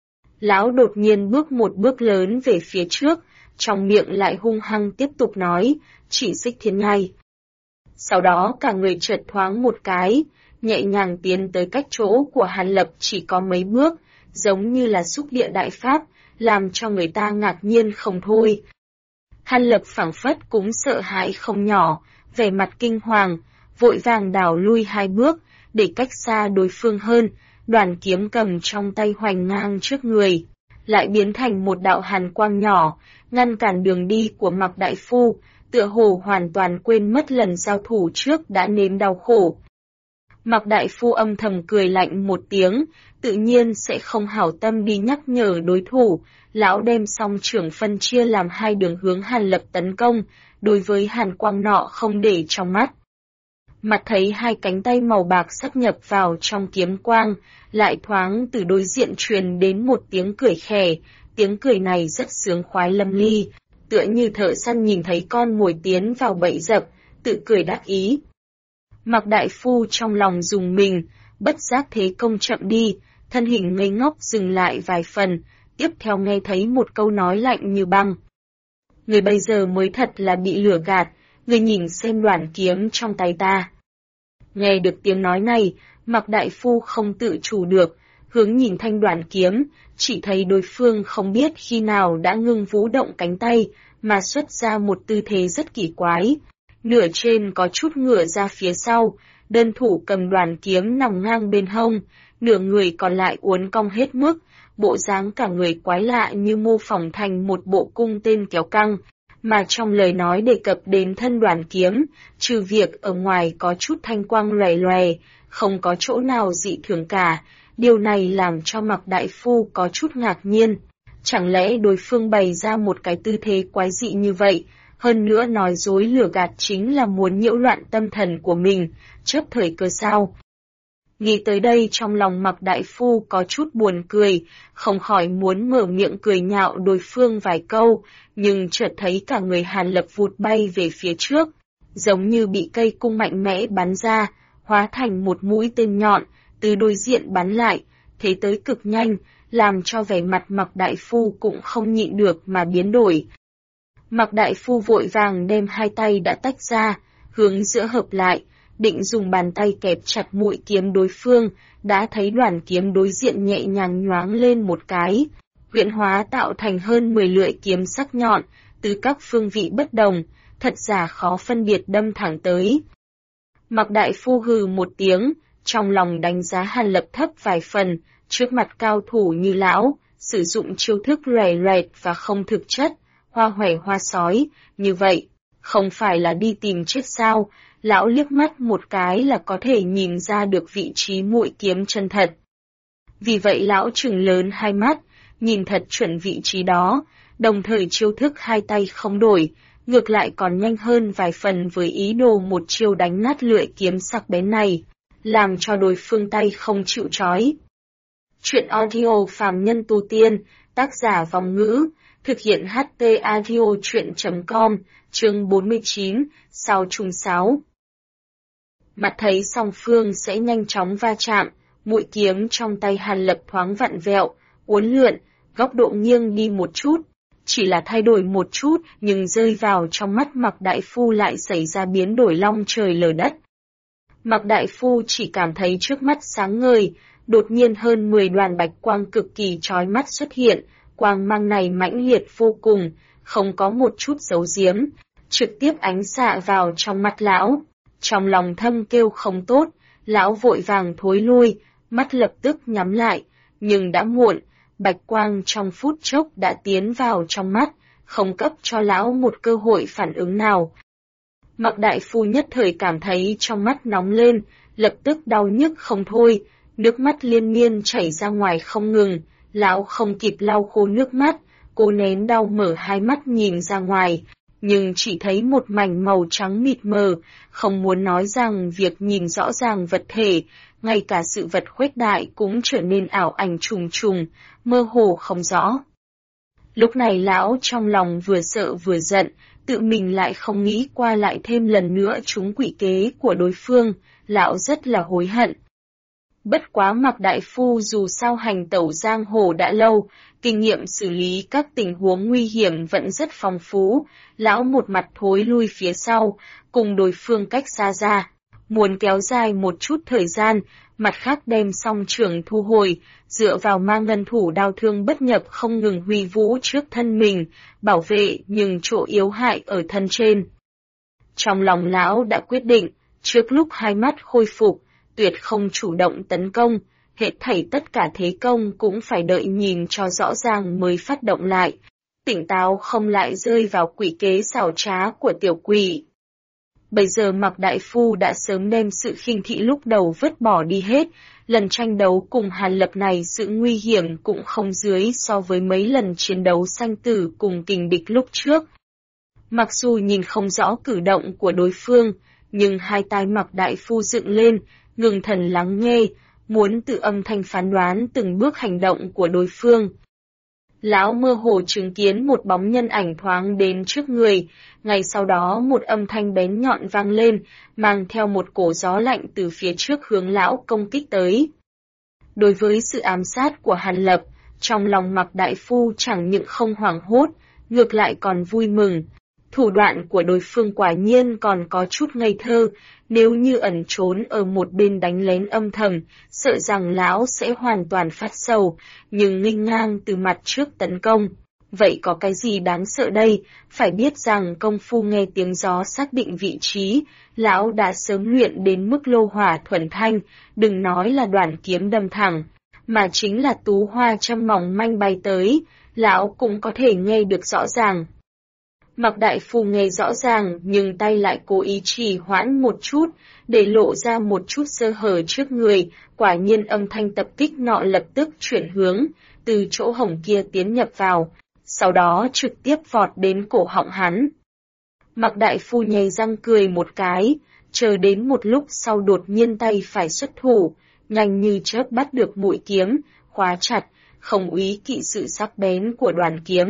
Lão đột nhiên bước một bước lớn về phía trước, trong miệng lại hung hăng tiếp tục nói, chỉ Xích Thiên Nhai. Sau đó cả người chợt thoáng một cái, nhẹ nhàng tiến tới cách chỗ của Hàn Lập chỉ có mấy bước, giống như là xúc địa đại pháp, làm cho người ta ngạc nhiên không thôi. Hàn Lập phảng phất cũng sợ hãi không nhỏ, vẻ mặt kinh hoàng, vội vàng đảo lui hai bước, để cách xa đối phương hơn, đoàn kiếm cầm trong tay hoành ngang trước người, lại biến thành một đạo hàn quang nhỏ, ngăn cản đường đi của Mạc Đại Phu, tựa hồ hoàn toàn quên mất lần giao thủ trước đã nếm đau khổ. Mạc Đại Phu âm thầm cười lạnh một tiếng, tự nhiên sẽ không hảo tâm đi nhắc nhở đối thủ, lão đem song trưởng phân chia làm hai đường hướng Hàn Lập tấn công, đối với hàn quang nọ không để trong mắt. Mặt thấy hai cánh tay màu bạc sắp nhập vào trong kiếm quang, lại thoáng từ đối diện truyền đến một tiếng cười khè, tiếng cười này rất sướng khoái lâm ly, tựa như thợ săn nhìn thấy con mồi tiến vào bẫy dập, tự cười đắc ý. Mạc Đại Phu trong lòng dùng mình, bất giác thế công chậm đi, thân hình ngây ngốc dừng lại vài phần, tiếp theo nghe thấy một câu nói lạnh như băng. Người bây giờ mới thật là bị lừa gạt, người nhìn xem đoàn kiếm trong tay ta. Nghe được tiếng nói này, Mạc Đại Phu không tự chủ được, hướng nhìn thanh đoàn kiếm, chỉ thấy đối phương không biết khi nào đã ngưng vũ động cánh tay, mà xuất ra một tư thế rất kỳ quái. Nửa trên có chút ngửa ra phía sau, đơn thủ cầm đoàn kiếm nằm ngang bên hông, nửa người còn lại uốn cong hết mức, bộ dáng cả người quái lạ như mô phỏng thành một bộ cung tên kéo căng. Mà trong lời nói đề cập đến thân đoàn kiếm, trừ việc ở ngoài có chút thanh quang lòe lòe, không có chỗ nào dị thường cả. Điều này làm cho Mạc Đại Phu có chút ngạc nhiên. Chẳng lẽ đối phương bày ra một cái tư thế quái dị như vậy, hơn nữa nói dối lừa gạt chính là muốn nhiễu loạn tâm thần của mình, chớp thời cơ sao? Nghĩ tới đây trong lòng Mạc Đại Phu có chút buồn cười, không khỏi muốn mở miệng cười nhạo đối phương vài câu, nhưng chợt thấy cả người Hàn Lập vụt bay về phía trước, giống như bị cây cung mạnh mẽ bắn ra, hóa thành một mũi tên nhọn, từ đối diện bắn lại, thế tới cực nhanh, làm cho vẻ mặt Mạc Đại Phu cũng không nhịn được mà biến đổi. Mạc Đại Phu vội vàng đem hai tay đã tách ra, hướng giữa hợp lại, định dùng bàn tay kẹp chặt mũi kiếm đối phương, đã thấy đoàn kiếm đối diện nhẹ nhàng nhoáng lên một cái, huyễn hóa tạo thành hơn 10 lưỡi kiếm sắc nhọn, từ các phương vị bất đồng, thật giả khó phân biệt đâm thẳng tới. Mạc Đại Phu hừ một tiếng, trong lòng đánh giá Hàn Lập thấp vài phần, trước mặt cao thủ như lão, sử dụng chiêu thức lòe loẹt và không thực chất, hoa hoẻ hoa sói, như vậy, không phải là đi tìm chết sao? Lão liếc mắt một cái là có thể nhìn ra được vị trí mũi kiếm chân thật. Vì vậy lão trừng lớn hai mắt, nhìn thật chuẩn vị trí đó, đồng thời chiêu thức hai tay không đổi, ngược lại còn nhanh hơn vài phần với ý đồ một chiêu đánh nát lưỡi kiếm sắc bén này, làm cho đối phương tay không chịu trói. Chuyện audio phàm nhân tu tiên, tác giả Vòng Ngữ, thực hiện HT audio chuyện.com, chương 49, sao trùng sáo. Mặt thấy song phương sẽ nhanh chóng va chạm, mũi kiếm trong tay Hàn Lập thoáng vặn vẹo, uốn lượn, góc độ nghiêng đi một chút, chỉ là thay đổi một chút nhưng rơi vào trong mắt Mạc Đại Phu lại xảy ra biến đổi long trời lở đất. Mạc Đại Phu chỉ cảm thấy trước mắt sáng ngời, đột nhiên hơn 10 đoàn bạch quang cực kỳ chói mắt xuất hiện, quang mang này mãnh liệt vô cùng, không có một chút giấu giếm, trực tiếp ánh xạ vào trong mắt lão. Trong lòng thâm kêu không tốt, lão vội vàng thối lui, mắt lập tức nhắm lại, nhưng đã muộn, bạch quang trong phút chốc đã tiến vào trong mắt, không cấp cho lão một cơ hội phản ứng nào. Mạc Đại Phu nhất thời cảm thấy trong mắt nóng lên, lập tức đau nhức không thôi, nước mắt liên miên chảy ra ngoài không ngừng, lão không kịp lau khô nước mắt, cố nén đau mở hai mắt nhìn ra ngoài, nhưng chỉ thấy một mảnh màu trắng mịt mờ, không muốn nói rằng việc nhìn rõ ràng vật thể, ngay cả sự vật khuếch đại cũng trở nên ảo ảnh trùng trùng, mơ hồ không rõ. Lúc này lão trong lòng vừa sợ vừa giận, tự mình lại không nghĩ qua lại thêm lần nữa trúng quỷ kế của đối phương, lão rất là hối hận. Bất quá Mạc Đại Phu dù sao hành tẩu giang hồ đã lâu, kinh nghiệm xử lý các tình huống nguy hiểm vẫn rất phong phú, lão một mặt thối lui phía sau, cùng đối phương cách xa ra, muốn kéo dài một chút thời gian, mặt khác đem song trưởng thu hồi, dựa vào mang ngân thủ đao thương bất nhập không ngừng huy vũ trước thân mình, bảo vệ nhưng chỗ yếu hại ở thân trên. Trong lòng lão đã quyết định, trước lúc hai mắt khôi phục, tuyệt không chủ động tấn công, hết thảy tất cả thế công cũng phải đợi nhìn cho rõ ràng mới phát động lại, tỉnh táo không lại rơi vào quỷ kế xảo trá của tiểu quỷ. Bây giờ Mạc Đại Phu đã sớm đem sự khinh thị lúc đầu vứt bỏ đi hết, lần tranh đấu cùng Hàn Lập này sự nguy hiểm cũng không dưới so với mấy lần chiến đấu sanh tử cùng kình địch lúc trước. Mặc dù nhìn không rõ cử động của đối phương, nhưng hai tai Mạc Đại Phu dựng lên, ngừng thần lắng nghe, muốn tự âm thanh phán đoán từng bước hành động của đối phương. Lão mơ hồ chứng kiến một bóng nhân ảnh thoáng đến trước người, ngay sau đó một âm thanh bén nhọn vang lên, mang theo một cổ gió lạnh từ phía trước hướng lão công kích tới. Đối với sự ám sát của Hàn Lập, trong lòng Mạc Đại Phu chẳng những không hoảng hốt, ngược lại còn vui mừng. Thủ đoạn của đối phương quả nhiên còn có chút ngây thơ, nếu như ẩn trốn ở một bên đánh lén âm thầm, sợ rằng lão sẽ hoàn toàn phát sầu, nhưng nghênh ngang từ mặt trước tấn công. Vậy có cái gì đáng sợ đây? Phải biết rằng công phu nghe tiếng gió xác định vị trí, lão đã sớm luyện đến mức lô hỏa thuần thanh, đừng nói là đoạn kiếm đâm thẳng, mà chính là tú hoa châm mỏng manh bay tới, lão cũng có thể nghe được rõ ràng. Mạc Đại Phu nghe rõ ràng nhưng tay lại cố ý trì hoãn một chút, để lộ ra một chút sơ hở trước người, quả nhiên âm thanh tập kích nọ lập tức chuyển hướng, từ chỗ hổng kia tiến nhập vào, sau đó trực tiếp vọt đến cổ họng hắn. Mạc Đại Phu nhếch răng cười một cái, chờ đến một lúc sau đột nhiên tay phải xuất thủ, nhanh như chớp bắt được mũi kiếm, khóa chặt, không úy kỵ sự sắc bén của đoàn kiếm.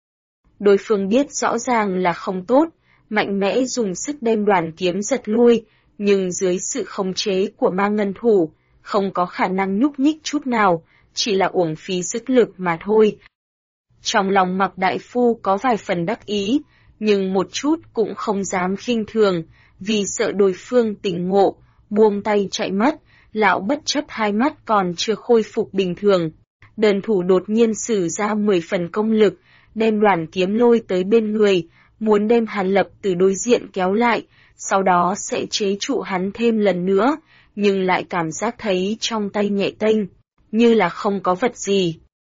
Đối phương biết rõ ràng là không tốt, mạnh mẽ dùng sức đem đoàn kiếm giật lui, nhưng dưới sự khống chế của ma ngân thủ, không có khả năng nhúc nhích chút nào, chỉ là uổng phí sức lực mà thôi. Trong lòng Mạc Đại Phu có vài phần đắc ý, nhưng một chút cũng không dám khinh thường, vì sợ đối phương tỉnh ngộ, buông tay chạy mất, lão bất chấp hai mắt còn chưa khôi phục bình thường. Đơn thủ đột nhiên sử ra 10 phần công lực, đem đoàn kiếm lôi tới bên người, muốn đem Hàn Lập từ đối diện kéo lại, sau đó sẽ chế trụ hắn thêm lần nữa, nhưng lại cảm giác thấy trong tay nhẹ tênh, như là không có vật gì.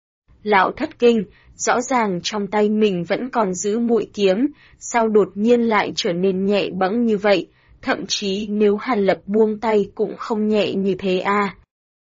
Lão thất kinh, rõ ràng trong tay mình vẫn còn giữ mũi kiếm, sao đột nhiên lại trở nên nhẹ bẫng như vậy, thậm chí nếu Hàn Lập buông tay cũng không nhẹ như thế à.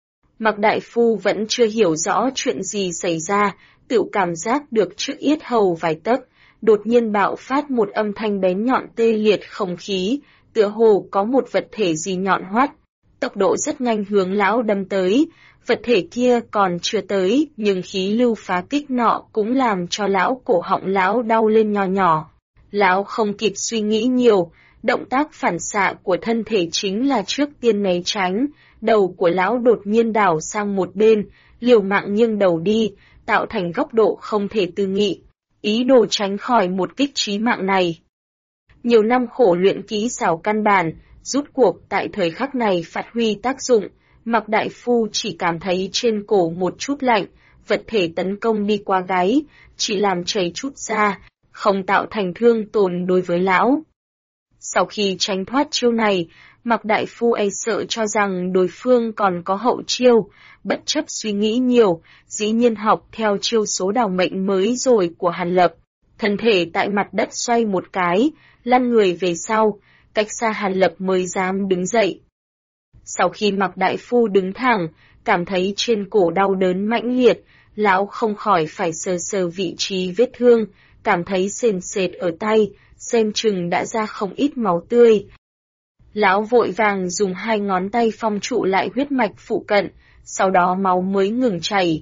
Mạc Đại Phu vẫn chưa hiểu rõ chuyện gì xảy ra, tự cảm giác được trước yết hầu vài tấc, đột nhiên bạo phát một âm thanh bén nhọn tê liệt không khí, tựa hồ có một vật thể gì nhọn hoắt, tốc độ rất nhanh hướng lão đâm tới, vật thể kia còn chưa tới, nhưng khí lưu phá kích nọ cũng làm cho lão cổ họng lão đau lên nhỏ nhỏ. Lão không kịp suy nghĩ nhiều, động tác phản xạ của thân thể chính là trước tiên né tránh, đầu của lão đột nhiên đảo sang một bên, liều mạng nghiêng đầu đi, tạo thành góc độ không thể tư nghị, ý đồ tránh khỏi một kích chí mạng này. Nhiều năm khổ luyện kỹ xảo căn bản, rút cuộc tại thời khắc này phát huy tác dụng, Mạc Đại Phu chỉ cảm thấy trên cổ một chút lạnh, vật thể tấn công đi qua gáy, chỉ làm chảy chút ra, không tạo thành thương tổn đối với lão. Sau khi tránh thoát chiêu này, Mạc Đại Phu sợ cho rằng đối phương còn có hậu chiêu, bất chấp suy nghĩ nhiều, dĩ nhiên học theo chiêu số đào mệnh mới rồi của Hàn Lập. Thân thể tại mặt đất xoay một cái, lăn người về sau, cách xa Hàn Lập mới dám đứng dậy. Sau khi Mạc Đại Phu đứng thẳng, cảm thấy trên cổ đau đớn mãnh liệt, lão không khỏi phải sờ sờ vị trí vết thương, cảm thấy sền sệt ở tay, xem chừng đã ra không ít máu tươi. Lão vội vàng dùng hai ngón tay phong trụ lại huyết mạch phụ cận, sau đó máu mới ngừng chảy.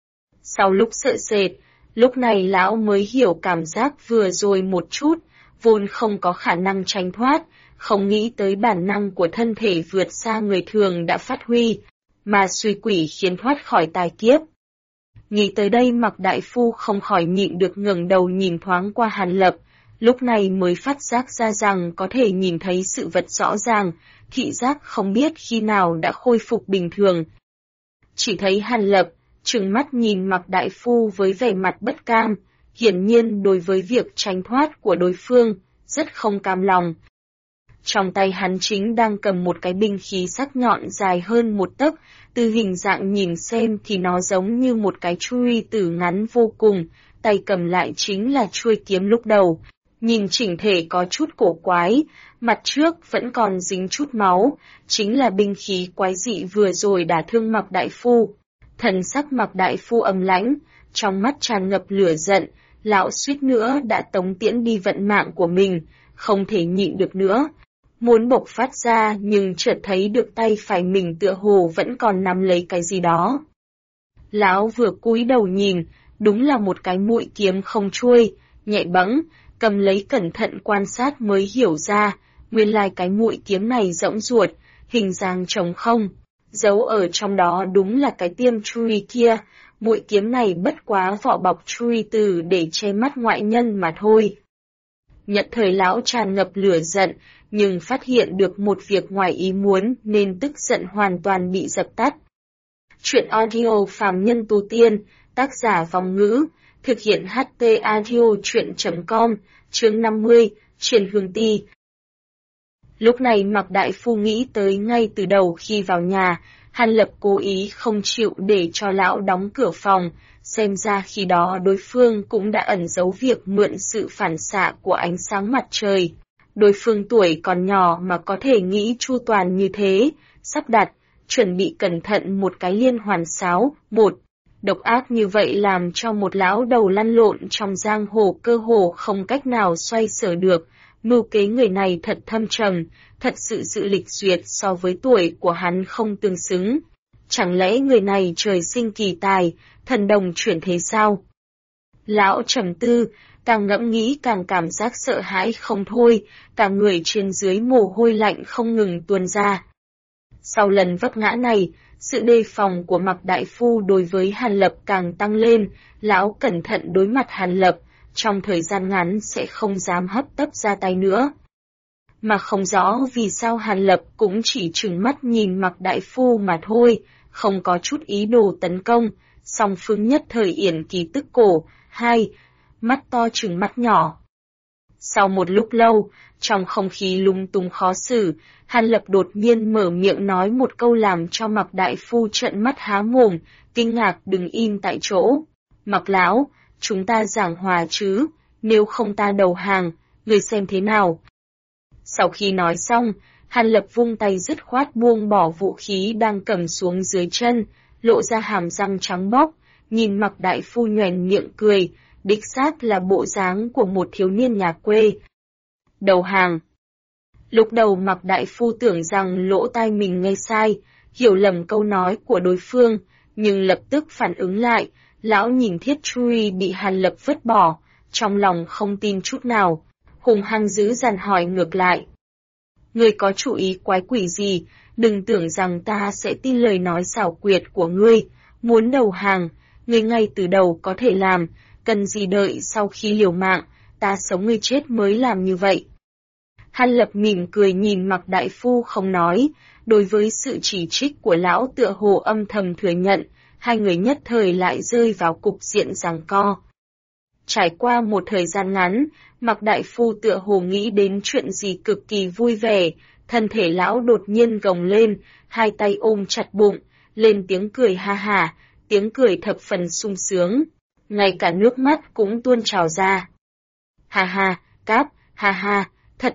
Sau lúc sợ sệt, lúc này lão mới hiểu cảm giác vừa rồi một chút, vốn không có khả năng tránh thoát, không nghĩ tới bản năng của thân thể vượt xa người thường đã phát huy, mà suy quỷ khiến thoát khỏi tai kiếp. Nghĩ tới đây Mạc Đại Phu không khỏi nhịn được ngẩng đầu nhìn thoáng qua Hàn Lập, lúc này mới phát giác ra rằng có thể nhìn thấy sự vật rõ ràng, thị giác không biết khi nào đã khôi phục bình thường. Chỉ thấy Hàn Lập, trừng mắt nhìn Mạc Đại Phu với vẻ mặt bất cam, hiển nhiên đối với việc tránh thoát của đối phương, rất không cam lòng. Trong tay hắn chính đang cầm một cái binh khí sắc nhọn dài hơn một tấc, từ hình dạng nhìn xem thì nó giống như một cái chuôi tử ngắn vô cùng, tay cầm lại chính là chuôi kiếm lúc đầu. Nhìn chỉnh thể có chút cổ quái, mặt trước vẫn còn dính chút máu, chính là binh khí quái dị vừa rồi đả thương Mạc Đại Phu. Thần sắc Mạc Đại Phu âm lãnh, trong mắt tràn ngập lửa giận, lão suýt nữa đã tống tiễn đi vận mạng của mình, không thể nhịn được nữa. Muốn bộc phát ra nhưng chợt thấy được tay phải mình tựa hồ vẫn còn nắm lấy cái gì đó. Lão vừa cúi đầu nhìn, đúng là một cái mũi kiếm không chuôi, nhẹ bẫng, cầm lấy cẩn thận quan sát mới hiểu ra, nguyên lai cái mũi kiếm này rỗng ruột, hình dáng trống không. Giấu ở trong đó đúng là cái tiêm chui kia, mũi kiếm này bất quá vỏ bọc chui từ để che mắt ngoại nhân mà thôi. Nhận thời lão tràn ngập lửa giận, nhưng phát hiện được một việc ngoài ý muốn nên tức giận hoàn toàn bị dập tắt. Chuyện audio Phàm Nhân Tu Tiên, tác giả Vong Ngữ, thực hiện HT Audio Chuyện.com, chương 50, Truyền Hương Ti. Lúc này Mạc Đại Phu nghĩ tới ngay từ đầu khi vào nhà, Hàn Lập cố ý không chịu để cho lão đóng cửa phòng, xem ra khi đó đối phương cũng đã ẩn giấu việc mượn sự phản xạ của ánh sáng mặt trời. Đối phương tuổi còn nhỏ mà có thể nghĩ chu toàn như thế, sắp đặt, chuẩn bị cẩn thận một cái liên hoàn sáo, một. Độc ác như vậy làm cho một lão đầu lăn lộn trong giang hồ cơ hồ không cách nào xoay sở được. Mưu kế người này thật thâm trầm, thật sự sự lịch duyệt so với tuổi của hắn không tương xứng. Chẳng lẽ người này trời sinh kỳ tài, thần đồng chuyển thế sao? Lão trầm tư, càng ngẫm nghĩ càng cảm giác sợ hãi không thôi, cả người trên dưới mồ hôi lạnh không ngừng tuôn ra. Sau lần vấp ngã này, sự đề phòng của Mạc Đại Phu đối với Hàn Lập càng tăng lên, lão cẩn thận đối mặt Hàn Lập, trong thời gian ngắn sẽ không dám hấp tấp ra tay nữa. Mà không rõ vì sao Hàn Lập cũng chỉ trừng mắt nhìn Mạc Đại Phu mà thôi, không có chút ý đồ tấn công, song phương nhất thời yển kỳ tức cổ, hai, mắt to trừng mắt nhỏ. Sau một lúc lâu, trong không khí lung tung khó xử, Hàn Lập đột nhiên mở miệng nói một câu làm cho Mạc Đại Phu trợn mắt há mồm, kinh ngạc đứng im tại chỗ. Mạc lão, chúng ta giảng hòa chứ, nếu không ta đầu hàng, người xem thế nào. Sau khi nói xong, Hàn Lập vung tay dứt khoát buông bỏ vũ khí đang cầm xuống dưới chân, lộ ra hàm răng trắng bóc, nhìn Mạc Đại Phu nhoẻn miệng cười, đích xác là bộ dáng của một thiếu niên nhà quê. Đầu hàng. Lúc đầu Mạc Đại Phu tưởng rằng lỗ tai mình nghe sai, hiểu lầm câu nói của đối phương, nhưng lập tức phản ứng lại, lão nhìn Thiết Truy bị Hàn Lập vứt bỏ, trong lòng không tin chút nào, hùng hăng dữ dằn hỏi ngược lại. Ngươi có chủ ý quái quỷ gì, đừng tưởng rằng ta sẽ tin lời nói xảo quyệt của ngươi, muốn đầu hàng, ngươi ngay từ đầu có thể làm, cần gì đợi sau khi liều mạng, ta sống ngươi chết mới làm như vậy. Hàn Lập mỉm cười nhìn Mạc Đại Phu không nói, đối với sự chỉ trích của lão tựa hồ âm thầm thừa nhận, hai người nhất thời lại rơi vào cục diện giằng co. Trải qua một thời gian ngắn, Mạc Đại Phu tựa hồ nghĩ đến chuyện gì cực kỳ vui vẻ, thân thể lão đột nhiên gồng lên, hai tay ôm chặt bụng, lên tiếng cười ha ha, tiếng cười thập phần sung sướng, ngay cả nước mắt cũng tuôn trào ra. Ha ha, cáp, ha ha,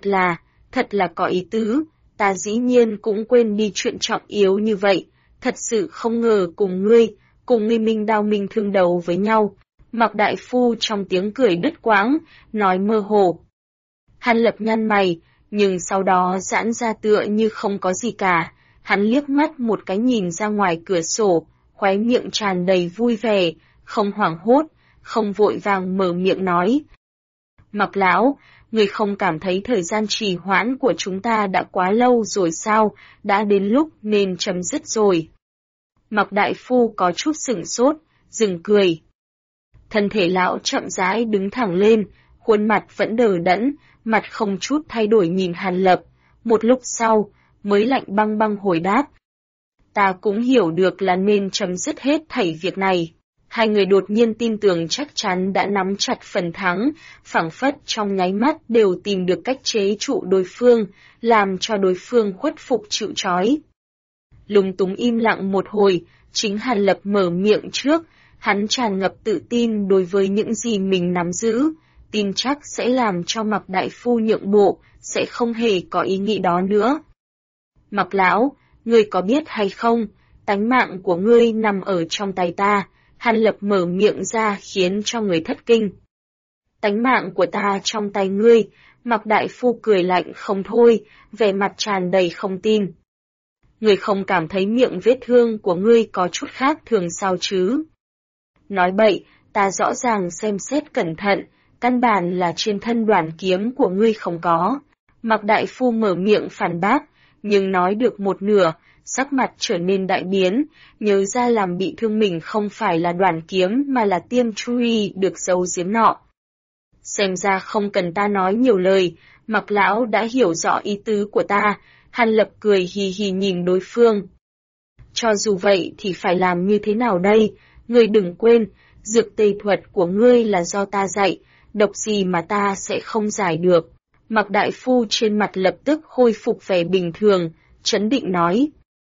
thật là có ý tứ, ta dĩ nhiên cũng quên đi chuyện trọng yếu như vậy, thật sự không ngờ cùng ngươi minh đao minh thương đầu với nhau. Mạc Đại Phu trong tiếng cười đứt quãng, nói mơ hồ. Hàn Lập nhăn mày, nhưng sau đó giãn ra tựa như không có gì cả, hắn liếc mắt một cái nhìn ra ngoài cửa sổ, khóe miệng tràn đầy vui vẻ, không hoảng hốt, không vội vàng mở miệng nói. Mạc lão, người không cảm thấy thời gian trì hoãn của chúng ta đã quá lâu rồi sao, đã đến lúc nên chấm dứt rồi. Mạc Đại Phu có chút sửng sốt, dừng cười. Thân thể lão chậm rãi đứng thẳng lên, khuôn mặt vẫn đờ đẫn, mặt không chút thay đổi nhìn Hàn Lập, một lúc sau, mới lạnh băng băng hồi đáp. Ta cũng hiểu được là nên chấm dứt hết thảy việc này. Hai người đột nhiên tin tưởng chắc chắn đã nắm chặt phần thắng, phảng phất trong nháy mắt đều tìm được cách chế trụ đối phương, làm cho đối phương khuất phục chịu trói. Lúng túng im lặng một hồi, chính Hàn Lập mở miệng trước, hắn tràn ngập tự tin đối với những gì mình nắm giữ, tin chắc sẽ làm cho Mạc Đại Phu nhượng bộ, sẽ không hề có ý nghĩ đó nữa. Mạc lão, ngươi có biết hay không, tánh mạng của ngươi nằm ở trong tay ta. Hàn Lập mở miệng ra khiến cho người thất kinh. Tánh mạng của ta trong tay ngươi, Mạc Đại Phu cười lạnh không thôi, vẻ mặt tràn đầy không tin. Ngươi không cảm thấy miệng vết thương của ngươi có chút khác thường sao chứ? Nói bậy, ta rõ ràng xem xét cẩn thận, căn bản là trên thân đoản kiếm của ngươi không có. Mạc Đại Phu mở miệng phản bác, nhưng nói được một nửa, sắc mặt trở nên đại biến, nhớ ra làm bị thương mình không phải là đoản kiếm mà là tiêm truy được giấu giếm nọ. Xem ra không cần ta nói nhiều lời, Mạc lão đã hiểu rõ ý tứ của ta. Hàn Lập cười hì hì nhìn đối phương. Cho dù vậy thì phải làm như thế nào đây? Ngươi đừng quên, dược tây thuật của ngươi là do ta dạy, độc gì mà ta sẽ không giải được. Mạc đại phu trên mặt lập tức khôi phục vẻ bình thường, trấn định nói.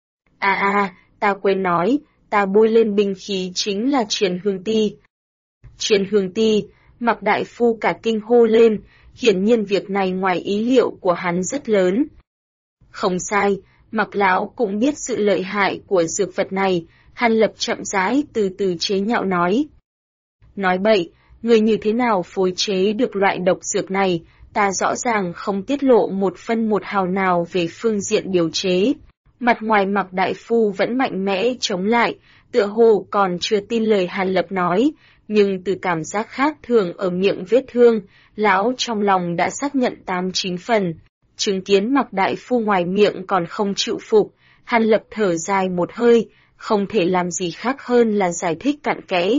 Ta quên nói, ta bôi lên binh khí chính là Triền Hương Ti. Triền Hương Ti, Mạc đại phu cả kinh hô lên, hiển nhiên việc này ngoài ý liệu của hắn rất lớn. Không sai, Mạc lão cũng biết sự lợi hại của dược vật này. Hàn Lập chậm rãi từ từ chế nhạo nói. Nói bậy, người như thế nào phối chế được loại độc dược này, ta rõ ràng không tiết lộ một phân một hào nào về phương diện điều chế. Mặt ngoài Mạc đại phu vẫn mạnh mẽ chống lại, tựa hồ còn chưa tin lời Hàn Lập nói, nhưng từ cảm giác khác thường ở miệng vết thương, lão trong lòng đã xác nhận 8-9 phần. Chứng kiến Mạc đại phu ngoài miệng còn không chịu phục, Hàn Lập thở dài một hơi, không thể làm gì khác hơn là giải thích cặn kẽ.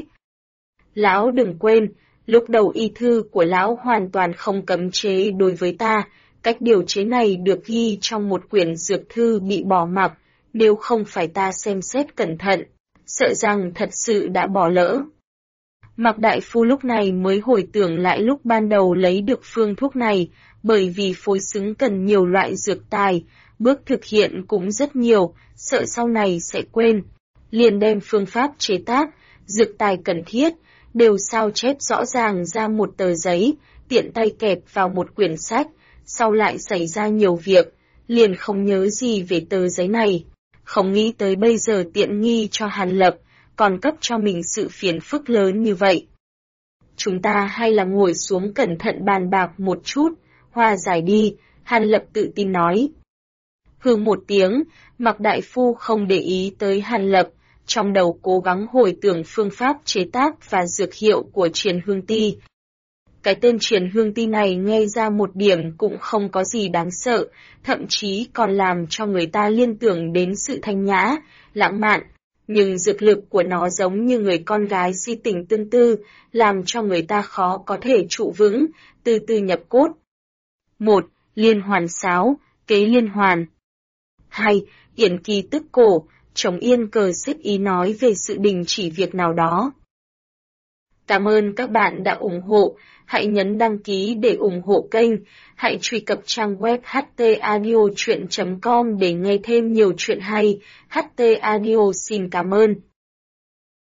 Lão đừng quên, lúc đầu y thư của lão hoàn toàn không cấm chế đối với ta, cách điều chế này được ghi trong một quyển dược thư bị bỏ mặc, nếu không phải ta xem xét cẩn thận, sợ rằng thật sự đã bỏ lỡ. Mạc đại phu lúc này mới hồi tưởng lại lúc ban đầu lấy được phương thuốc này, bởi vì phối xứng cần nhiều loại dược tài, bước thực hiện cũng rất nhiều, sợ sau này sẽ quên. Liền đem phương pháp chế tác, dược tài cần thiết, đều sao chép rõ ràng ra một tờ giấy, tiện tay kẹp vào một quyển sách, sau lại xảy ra nhiều việc, liền không nhớ gì về tờ giấy này. Không nghĩ tới bây giờ tiện nghi cho Hàn Lập, còn cấp cho mình sự phiền phức lớn như vậy. Chúng ta hay là ngồi xuống cẩn thận bàn bạc một chút, hòa giải đi, Hàn Lập tự tin nói. Hừ một tiếng, Mạc đại phu không để ý tới Hàn Lập, trong đầu cố gắng hồi tưởng phương pháp chế tác và dược hiệu của Triền Hương Ti. Cái tên Triền Hương Ti này nghe ra một điểm cũng không có gì đáng sợ, thậm chí còn làm cho người ta liên tưởng đến sự thanh nhã, lãng mạn. Nhưng dược lực của nó giống như người con gái si tình tương tư, làm cho người ta khó có thể trụ vững, từ từ nhập cốt. 1. Liên hoàn sáo, kế liên hoàn. 2. Yển kỳ tức cổ, chống yên cờ xếp ý nói về sự đình chỉ việc nào đó. Cảm ơn các bạn đã ủng hộ, hãy nhấn đăng ký để ủng hộ kênh, hãy truy cập trang web htaudio.com để nghe thêm nhiều chuyện hay. HT Audio xin cảm ơn.